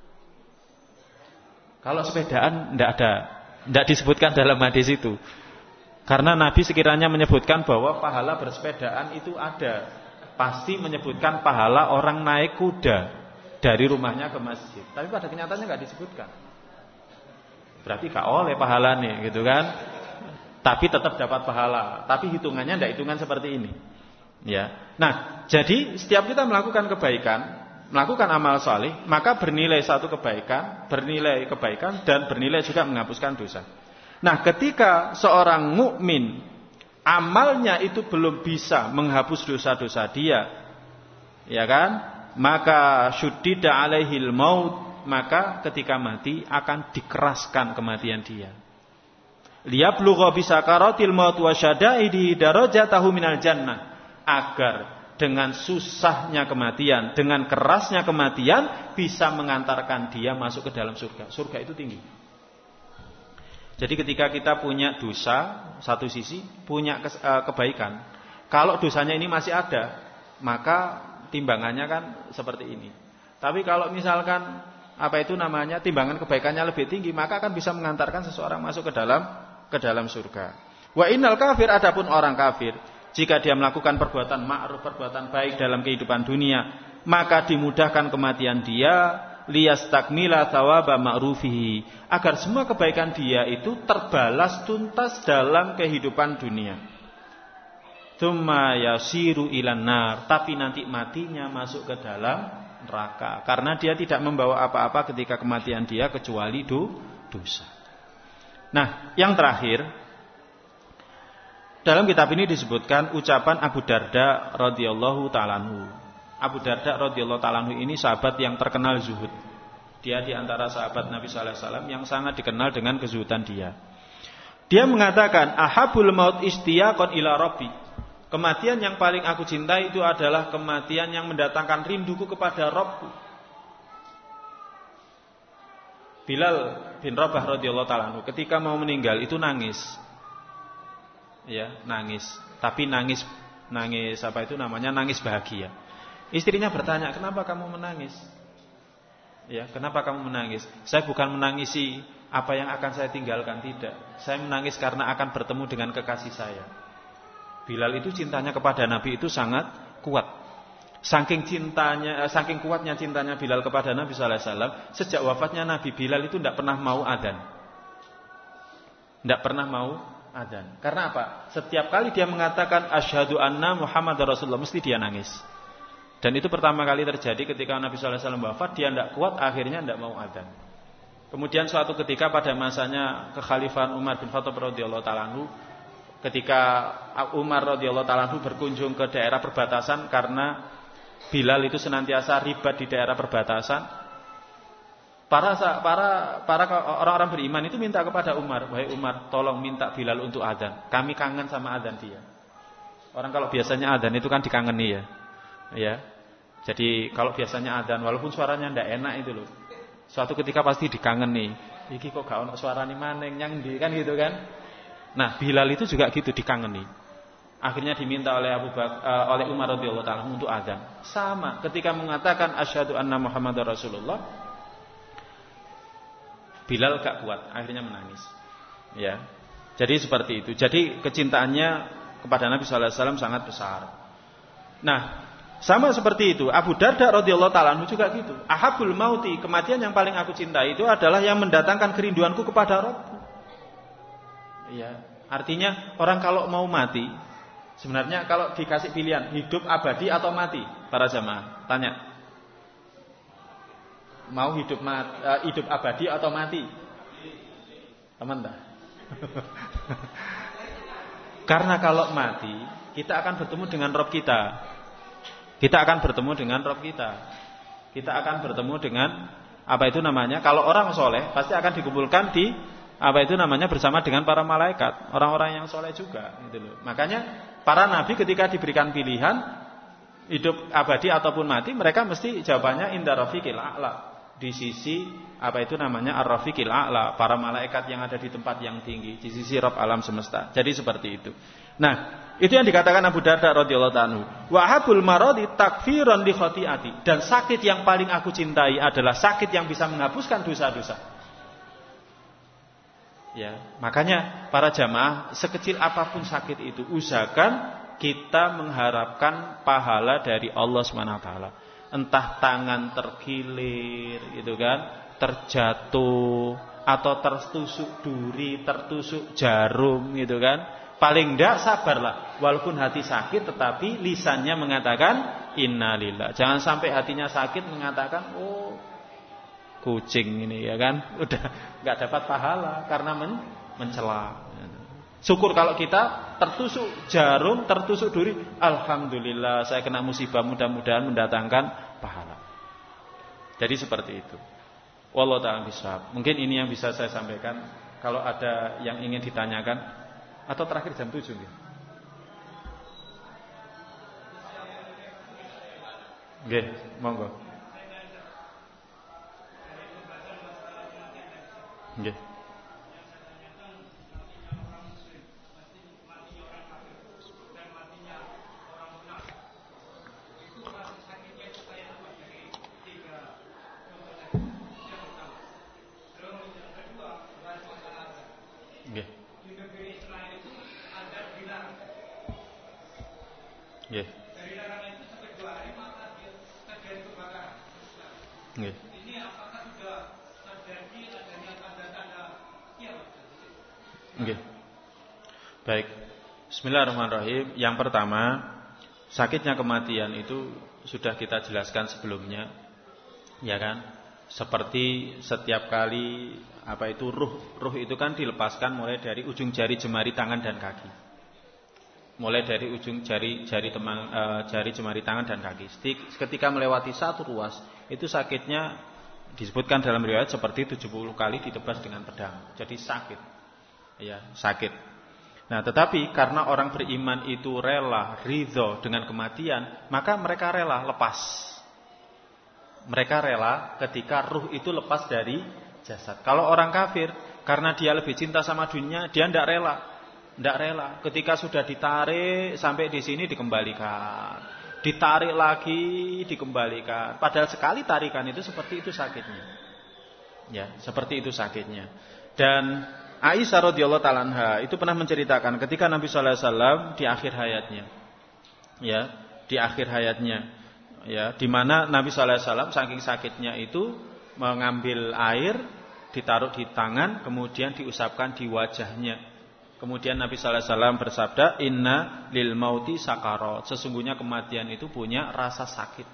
Kalau sepedaan tidak disebutkan dalam hadis itu. Karena Nabi sekiranya menyebutkan bahwa pahala bersepedaan itu ada, pasti menyebutkan pahala orang naik kuda dari rumahnya ke masjid. Tapi pada kenyataannya nggak disebutkan. Berarti gak oleh pahalanya, gitu kan? Tapi tetap dapat pahala. Tapi hitungannya tidak hitungan seperti ini. Ya. Nah, jadi setiap kita melakukan kebaikan, melakukan amal saleh, maka bernilai 1 kebaikan, bernilai kebaikan dan bernilai juga menghapuskan dosa. Nah, ketika seorang mukmin amalnya itu belum bisa menghapus dosa-dosa dia, ya kan? Maka syuddida alaihil maut, maka ketika mati akan dikeraskan kematian dia. Liyablugha bisakaratil maut wa syadaidi darajatahu minal jannah, agar dengan susahnya kematian, dengan kerasnya kematian bisa mengantarkan dia masuk ke dalam surga. Surga itu tinggi. Jadi ketika kita punya dosa, satu sisi punya kebaikan. Kalau dosanya ini masih ada, maka timbangannya kan seperti ini. Tapi kalau misalkan timbangan kebaikannya lebih tinggi, maka akan bisa mengantarkan seseorang masuk ke dalam surga. Wa innal kafir, adapun orang kafir, jika dia melakukan perbuatan ma'ruf, perbuatan baik dalam kehidupan dunia, maka dimudahkan kematian dia, liyastakmila thawaba ma'rufihi, agar semua kebaikan dia itu terbalas tuntas dalam kehidupan dunia. Tsumma yasiru ilan nar, tapi nanti matinya masuk ke dalam neraka karena dia tidak membawa apa-apa ketika kematian dia kecuali dosa. Nah, yang terakhir, dalam kitab ini disebutkan ucapan Abu Darda radhiyallahu ta'ala anhu. Abu Darda radhiyallahu ta'ala anhu ini sahabat yang terkenal zuhud. Dia di antara sahabat Nabi sallallahu alaihi wasallam yang sangat dikenal dengan kezuhudan dia. Dia mengatakan, "Ahabul maut istiyaqan ila rabbi." Kematian yang paling aku cintai itu adalah kematian yang mendatangkan rinduku kepada Rabbku. Bilal bin Rabah radhiyallahu ta'ala anhu ketika mau meninggal itu nangis. Ya, nangis. Tapi nangis apa itu namanya? Nangis bahagia. Istrinya bertanya, "Kenapa kamu menangis?" Ya, "Kenapa kamu menangis?" "Saya bukan menangisi apa yang akan saya tinggalkan, tidak. Saya menangis karena akan bertemu dengan kekasih saya." Bilal itu cintanya kepada Nabi itu sangat kuat. Saking kuatnya cintanya Bilal kepada Nabi sallallahu alaihi wasallam, sejak wafatnya Nabi, Bilal itu tidak pernah mau adzan. Tidak pernah mau adzan. Karena apa? Setiap kali dia mengatakan asyhadu anna Muhammadar Rasulullah, mesti dia nangis. Dan itu pertama kali terjadi ketika Nabi sallallahu alaihi wasallam wafat, dia tidak kuat, akhirnya tidak mau adzan. Kemudian suatu ketika pada masanya kekhalifahan Umar bin Khattab radhiyallahu ta'ala anhu, ketika Umar radhiyallahu ta'ala anhu berkunjung ke daerah perbatasan karena Bilal itu senantiasa ribat di daerah perbatasan, para orang-orang beriman itu minta kepada Umar, "Wahai Umar, tolong minta Bilal untuk adzan. Kami kangen sama adzan dia." Orang kalau biasanya adzan itu kan dikangeni ya. Ya. Jadi kalau biasanya adzan walaupun suaranya ndak enak itu loh, suatu ketika pasti dikangeni. Iki kok gak ono suarane maning nyang ndi kan gitu kan. Nah, Bilal itu juga gitu dikangeni. Akhirnya diminta oleh oleh Umar radhiyallahu ta'ala untuk adzan. Sama ketika mengatakan asyhadu anna Muhammadar Rasulullah, Bilal gak kuat, akhirnya menangis. Ya. Jadi seperti itu. Jadi kecintaannya kepada Nabi sallallahu alaihi wasallam sangat besar. Nah, sama seperti itu, Abu Darda radhiyallahu ta'ala anhu juga gitu. Ahabul mauti, kematian yang paling aku cintai itu adalah yang mendatangkan kerinduanku kepada Rabb. Ya, artinya orang kalau mau mati, sebenarnya kalau dikasih pilihan hidup abadi atau mati, para jamaah tanya, mau hidup abadi atau mati? Aman tak? Karena kalau mati, kita akan bertemu dengan Rabb kita. Kita akan bertemu dengan Rabb kita. Kita akan bertemu dengan apa itu namanya? Kalau orang soleh pasti akan dikumpulkan di apa itu namanya bersama dengan para malaikat, orang-orang yang soleh juga, gitu loh. Makanya para nabi ketika diberikan pilihan hidup abadi ataupun mati, mereka mesti jawabannya inda rafiqil a'la, di sisi apa itu namanya ar-rafiqil a'la, para malaikat yang ada di tempat yang tinggi, di sisi Rabb alam semesta. Jadi seperti itu. Nah, itu yang dikatakan Abu Darda radhiyallahu anhu. Wa habul maradi takfiran li khati'ati, dan sakit yang paling aku cintai adalah sakit yang bisa menghapuskan dosa-dosa. Ya, makanya para jamaah sekecil apapun sakit itu usahakan kita mengharapkan pahala dari Allah SWT. Entah tangan terkilir gitu kan, terjatuh atau tertusuk duri, tertusuk jarum gitu kan. Paling enggak sabarlah, walaupun hati sakit tetapi lisannya mengatakan innalillah. Jangan sampai hatinya sakit mengatakan oh kucing ini ya kan, udah nggak dapat pahala karena mencela. Syukur kalau kita tertusuk jarum, tertusuk duri, alhamdulillah saya kena musibah, mudah-mudahan mendatangkan pahala. Jadi seperti itu. Wallahu ta'ala bishawab. Mungkin ini yang bisa saya sampaikan. Kalau ada yang ingin ditanyakan, atau terakhir jam 7 gitu. Nggih, monggo. Nggih. Nggih. Nggih. Nggih. Nggih. Baik. Bismillahirrahmanirrahim. Yang pertama, sakitnya kematian itu sudah kita jelaskan sebelumnya. Ya kan? Seperti setiap kali ruh itu kan dilepaskan mulai dari ujung jari jemari tangan dan kaki. Mulai dari ujung jari jemari tangan dan kaki. Ketika melewati satu ruas, itu sakitnya disebutkan dalam riwayat seperti 70 kali ditebas dengan pedang. Jadi sakit. Ya, sakit. Nah, tetapi karena orang beriman itu rela, ridho dengan kematian, maka mereka rela lepas. Mereka rela ketika ruh itu lepas dari jasad. Kalau orang kafir, karena dia lebih cinta sama dunia, dia tidak rela. Tidak rela. Ketika sudah ditarik sampai di sini dikembalikan, ditarik lagi dikembalikan. Padahal sekali tarikan itu seperti itu sakitnya. Ya, seperti itu sakitnya. Dan Aisyah radhiyallahu taala anha itu pernah menceritakan ketika Nabi sallallahu alaihi wasallam di akhir hayatnya. Ya, di akhir hayatnya. Ya, di mana Nabi sallallahu alaihi wasallam saking sakitnya itu mengambil air, ditaruh di tangan, kemudian diusapkan di wajahnya. Kemudian Nabi sallallahu alaihi wasallam bersabda, "Inna lil mauti sakarat." Sesungguhnya kematian itu punya rasa sakit.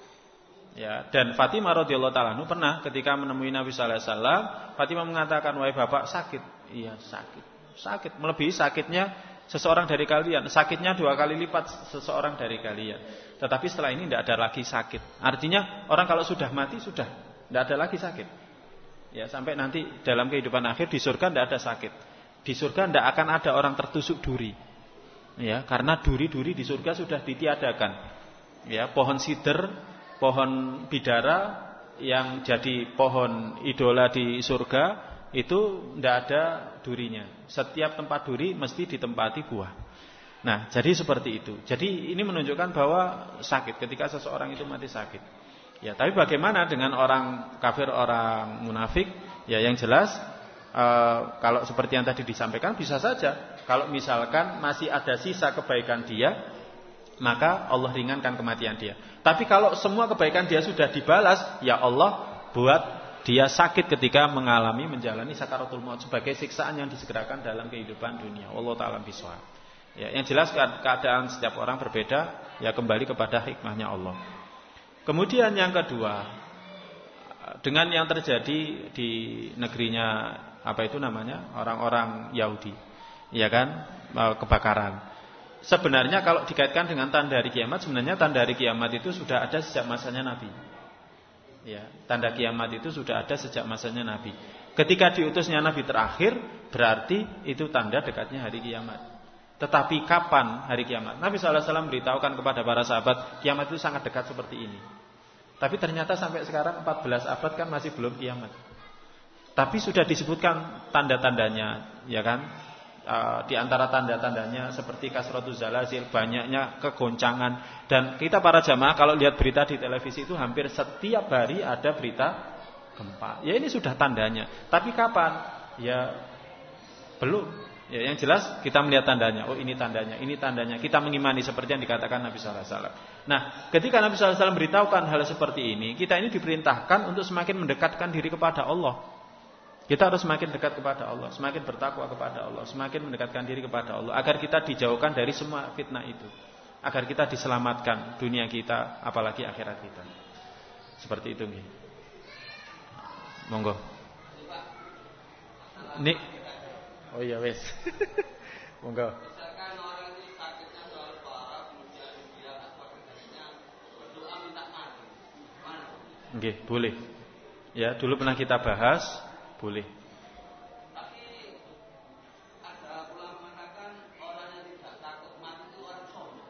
Ya, dan Fatimah radhiyallahu taala anha pernah ketika menemui Nabi sallallahu alaihi wasallam, Fatimah mengatakan, "Wahai bapak, sakit." Iya, sakit. Sakit melebihi sakitnya seseorang dari kalian. Sakitnya 2 kali lipat seseorang dari kalian. Tetapi setelah ini tidak ada lagi sakit. Artinya orang kalau sudah mati sudah tidak ada lagi sakit. Ya, sampai nanti dalam kehidupan akhir di surga tidak ada sakit. Di surga tidak akan ada orang tertusuk duri. Ya, karena duri-duri di surga sudah ditiadakan. Ya, pohon sider, pohon bidara yang jadi pohon idola di surga itu tidak ada durinya. Setiap tempat duri mesti ditempati buah. Nah, jadi seperti itu. Jadi ini menunjukkan bahwa sakit ketika seseorang itu mati sakit. Ya, tapi bagaimana dengan orang kafir, orang munafik? Ya, yang jelas kalau seperti yang tadi disampaikan bisa saja. Kalau misalkan masih ada sisa kebaikan dia, maka Allah ringankan kematian dia. Tapi kalau semua kebaikan dia sudah dibalas, ya Allah buat dia sakit ketika menjalani sakaratul maut sebagai siksaan yang disegerakan dalam kehidupan dunia. Wallahu ta'ala bishawab. Ya, yang jelas keadaan setiap orang berbeda, ya kembali kepada hikmahnya Allah. Kemudian yang kedua, dengan yang terjadi di negerinya orang-orang Yahudi, ya kan, kebakaran. Sebenarnya kalau dikaitkan dengan tanda hari kiamat, sebenarnya tanda hari kiamat itu sudah ada sejak masanya Nabi. Ya, tanda kiamat itu sudah ada sejak masanya Nabi. Ketika diutusnya Nabi terakhir, berarti itu tanda dekatnya hari kiamat. Tetapi kapan hari kiamat? Nabi SAW beritahukan kepada para sahabat, kiamat itu sangat dekat seperti ini. Tapi ternyata sampai sekarang 14 abad kan masih belum kiamat. Tapi sudah disebutkan tanda-tandanya, ya kan? Di antara tanda-tandanya seperti kasratuz zalazil, banyaknya kegoncangan. Dan kita para jamaah kalau lihat berita di televisi itu hampir setiap hari ada berita gempa. Ya ini sudah tandanya. Tapi kapan? Ya belum. Ya, yang jelas kita melihat tandanya. Oh ini tandanya, ini tandanya. Kita mengimani seperti yang dikatakan Nabi sallallahu alaihi wasallam. Nah, ketika Nabi sallallahu alaihi wasallam beritahukan hal seperti ini, kita ini diperintahkan untuk semakin mendekatkan diri kepada Allah. Kita harus semakin dekat kepada Allah, semakin bertakwa kepada Allah, semakin mendekatkan diri kepada Allah, agar kita dijauhkan dari semua fitnah itu, agar kita diselamatkan dunia kita, apalagi akhirat kita. Seperti itu nih. Monggo. Nik. Oh iya wes. Monggo. Misalkan orang ini sakitnya terlalu parah, kemudian dia akhirnya berdoa minta mati. Mana? Nggih, boleh. Ya, dulu pernah kita bahas, boleh. Tapi ada ulama mengatakan orang yang tidak takut mati itu orang sombong.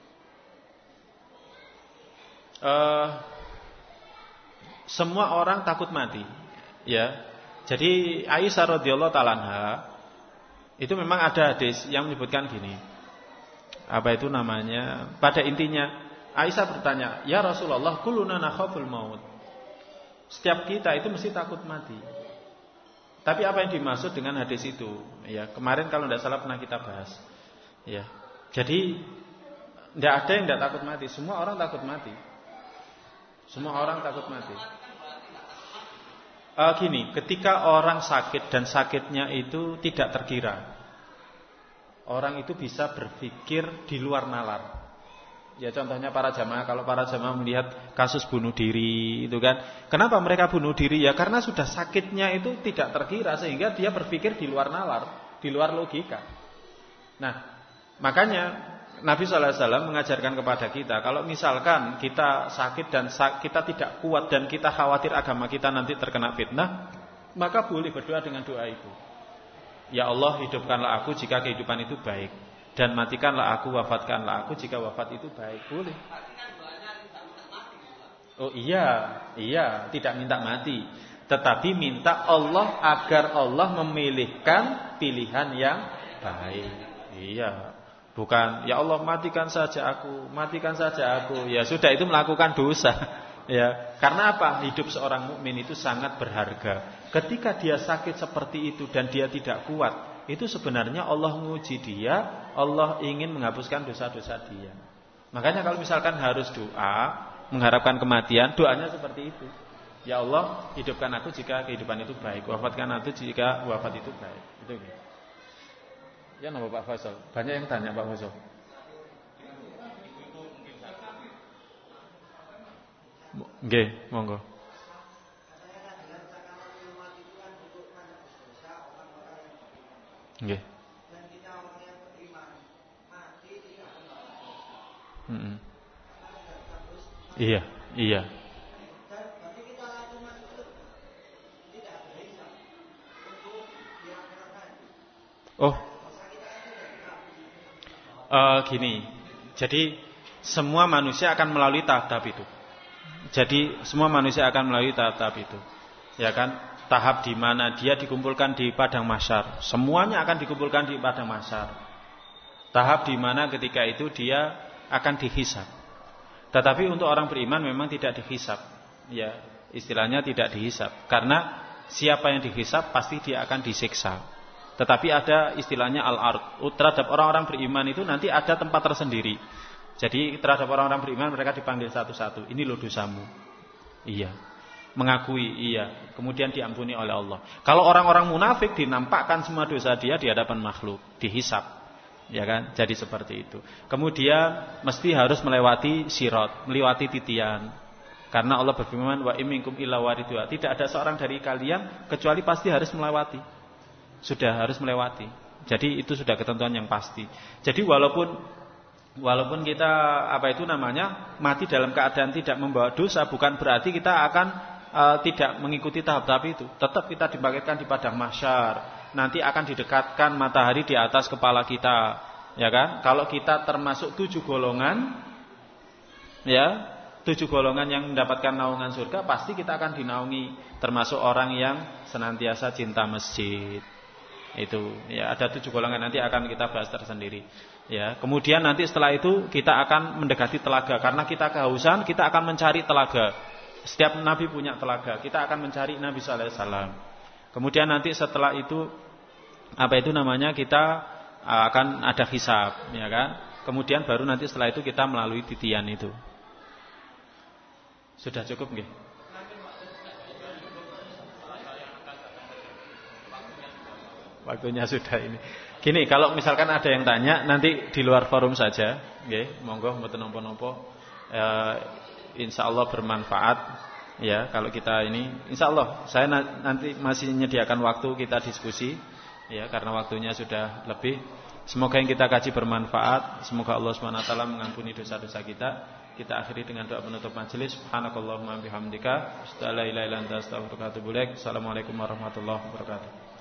Semua orang takut mati. Ya. Jadi Aisyah radhiyallahu taala anha itu memang ada hadis yang menyebutkan gini. Apa itu namanya? Pada intinya Aisyah bertanya, "Ya Rasulullah, kulluna nakhaful maut." Setiap kita itu mesti takut mati. Tapi apa yang dimaksud dengan hadis itu? Ya, kemarin kalau tidak salah pernah kita bahas. Ya. Jadi tidak ada yang tidak takut mati, semua orang takut mati. Semua orang takut mati. Gini, ketika orang sakit dan sakitnya itu tidak terkira, orang itu bisa berpikir di luar nalar. Ya contohnya para jamaah, kalau para jamaah melihat kasus bunuh diri itu kan, kenapa mereka bunuh diri? Ya karena sudah sakitnya itu tidak terkira sehingga dia berpikir di luar nalar, di luar logika. Nah, makanya Nabi SAW mengajarkan kepada kita, kalau misalkan kita sakit dan kita tidak kuat dan kita khawatir agama kita nanti terkena fitnah, maka boleh berdoa dengan doa itu. Ya Allah, hidupkanlah aku jika kehidupan itu baik, dan matikanlah aku, wafatkanlah aku jika wafat itu baik. Boleh. Oh iya, tidak minta mati, tetapi minta Allah agar Allah memilihkan pilihan yang baik. Iya, bukan ya Allah matikan saja aku. Ya sudah, itu melakukan dosa. Ya, karena apa? Hidup seorang mukmin itu sangat berharga. Ketika dia sakit seperti itu dan dia tidak kuat, itu sebenarnya Allah menguji dia, Allah ingin menghapuskan dosa-dosa dia. Makanya kalau misalkan harus doa, mengharapkan kematian, doanya seperti itu. Ya Allah, hidupkan aku jika kehidupan itu baik, wafatkan aku jika wafat itu baik. Itu gitu. Ya nama Pak Faisal. Banyak yang tanya Pak Faisal. Nggih, monggo. Nggih. Iya. Oh. Gini. Jadi semua manusia akan melalui tahap-tahap itu. Ya kan? Tahap di mana dia dikumpulkan di padang mahsyar. Semuanya akan dikumpulkan di padang mahsyar. Tahap di mana ketika itu dia akan dihisab. Tetapi untuk orang beriman memang tidak dihisab. Ya, istilahnya tidak dihisab. Karena siapa yang dihisab pasti dia akan disiksa. Tetapi ada istilahnya al-ard. Terhadap orang-orang beriman itu nanti ada tempat tersendiri. Jadi terhadap orang-orang beriman mereka dipanggil satu-satu. Ini loh dosamu. Iya. Mengakui, iya. Kemudian diampuni oleh Allah. Kalau orang-orang munafik dinampakkan semua dosa dia di hadapan makhluk, dihisab. Ya kan? Jadi seperti itu. Kemudian mesti harus melewati sirat, melewati titian. Karena Allah berfirman, wa imminkum illa waridha. Tidak ada seorang dari kalian kecuali pasti harus melewati. Sudah harus melewati. Jadi itu sudah ketentuan yang pasti. Jadi walaupun kita mati dalam keadaan tidak membawa dosa, bukan berarti kita akan tidak mengikuti tahap-tahap itu. Tetap kita dibangkitkan di padang mahsyar. Nanti akan didekatkan matahari di atas kepala kita, ya kan? Kalau kita termasuk 7 golongan, ya, 7 golongan yang mendapatkan naungan surga, pasti kita akan dinaungi. Termasuk orang yang senantiasa cinta masjid. Itu, ya, ada 7 golongan, nanti akan kita bahas tersendiri. Ya, kemudian nanti setelah itu kita akan mendekati telaga, karena kita kehausan, kita akan mencari telaga. Setiap nabi punya telaga, kita akan mencari Nabi sallallahu alaihi wasallam. Kemudian nanti setelah itu kita akan ada hisab, ya kan? Kemudian baru nanti setelah itu kita melalui titian itu. Sudah cukup nggih? Waktunya sudah ini. Gini, kalau misalkan ada yang tanya nanti di luar forum saja, nggih, monggo mboten napa-napa. Insyaallah bermanfaat, ya, kalau kita ini insyaallah saya nanti masih menyediakan waktu kita diskusi, ya, karena waktunya sudah lebih. Semoga yang kita kaji bermanfaat, semoga Allah Subhanahu wa taala mengampuni dosa-dosa kita. Kita akhiri dengan doa penutup majelis. Subhanakallahumma bihamdika, asyhadu an la ilaha illa anta, astaghfiruka wa atubu ilaik. Assalamualaikum warahmatullahi wabarakatuh.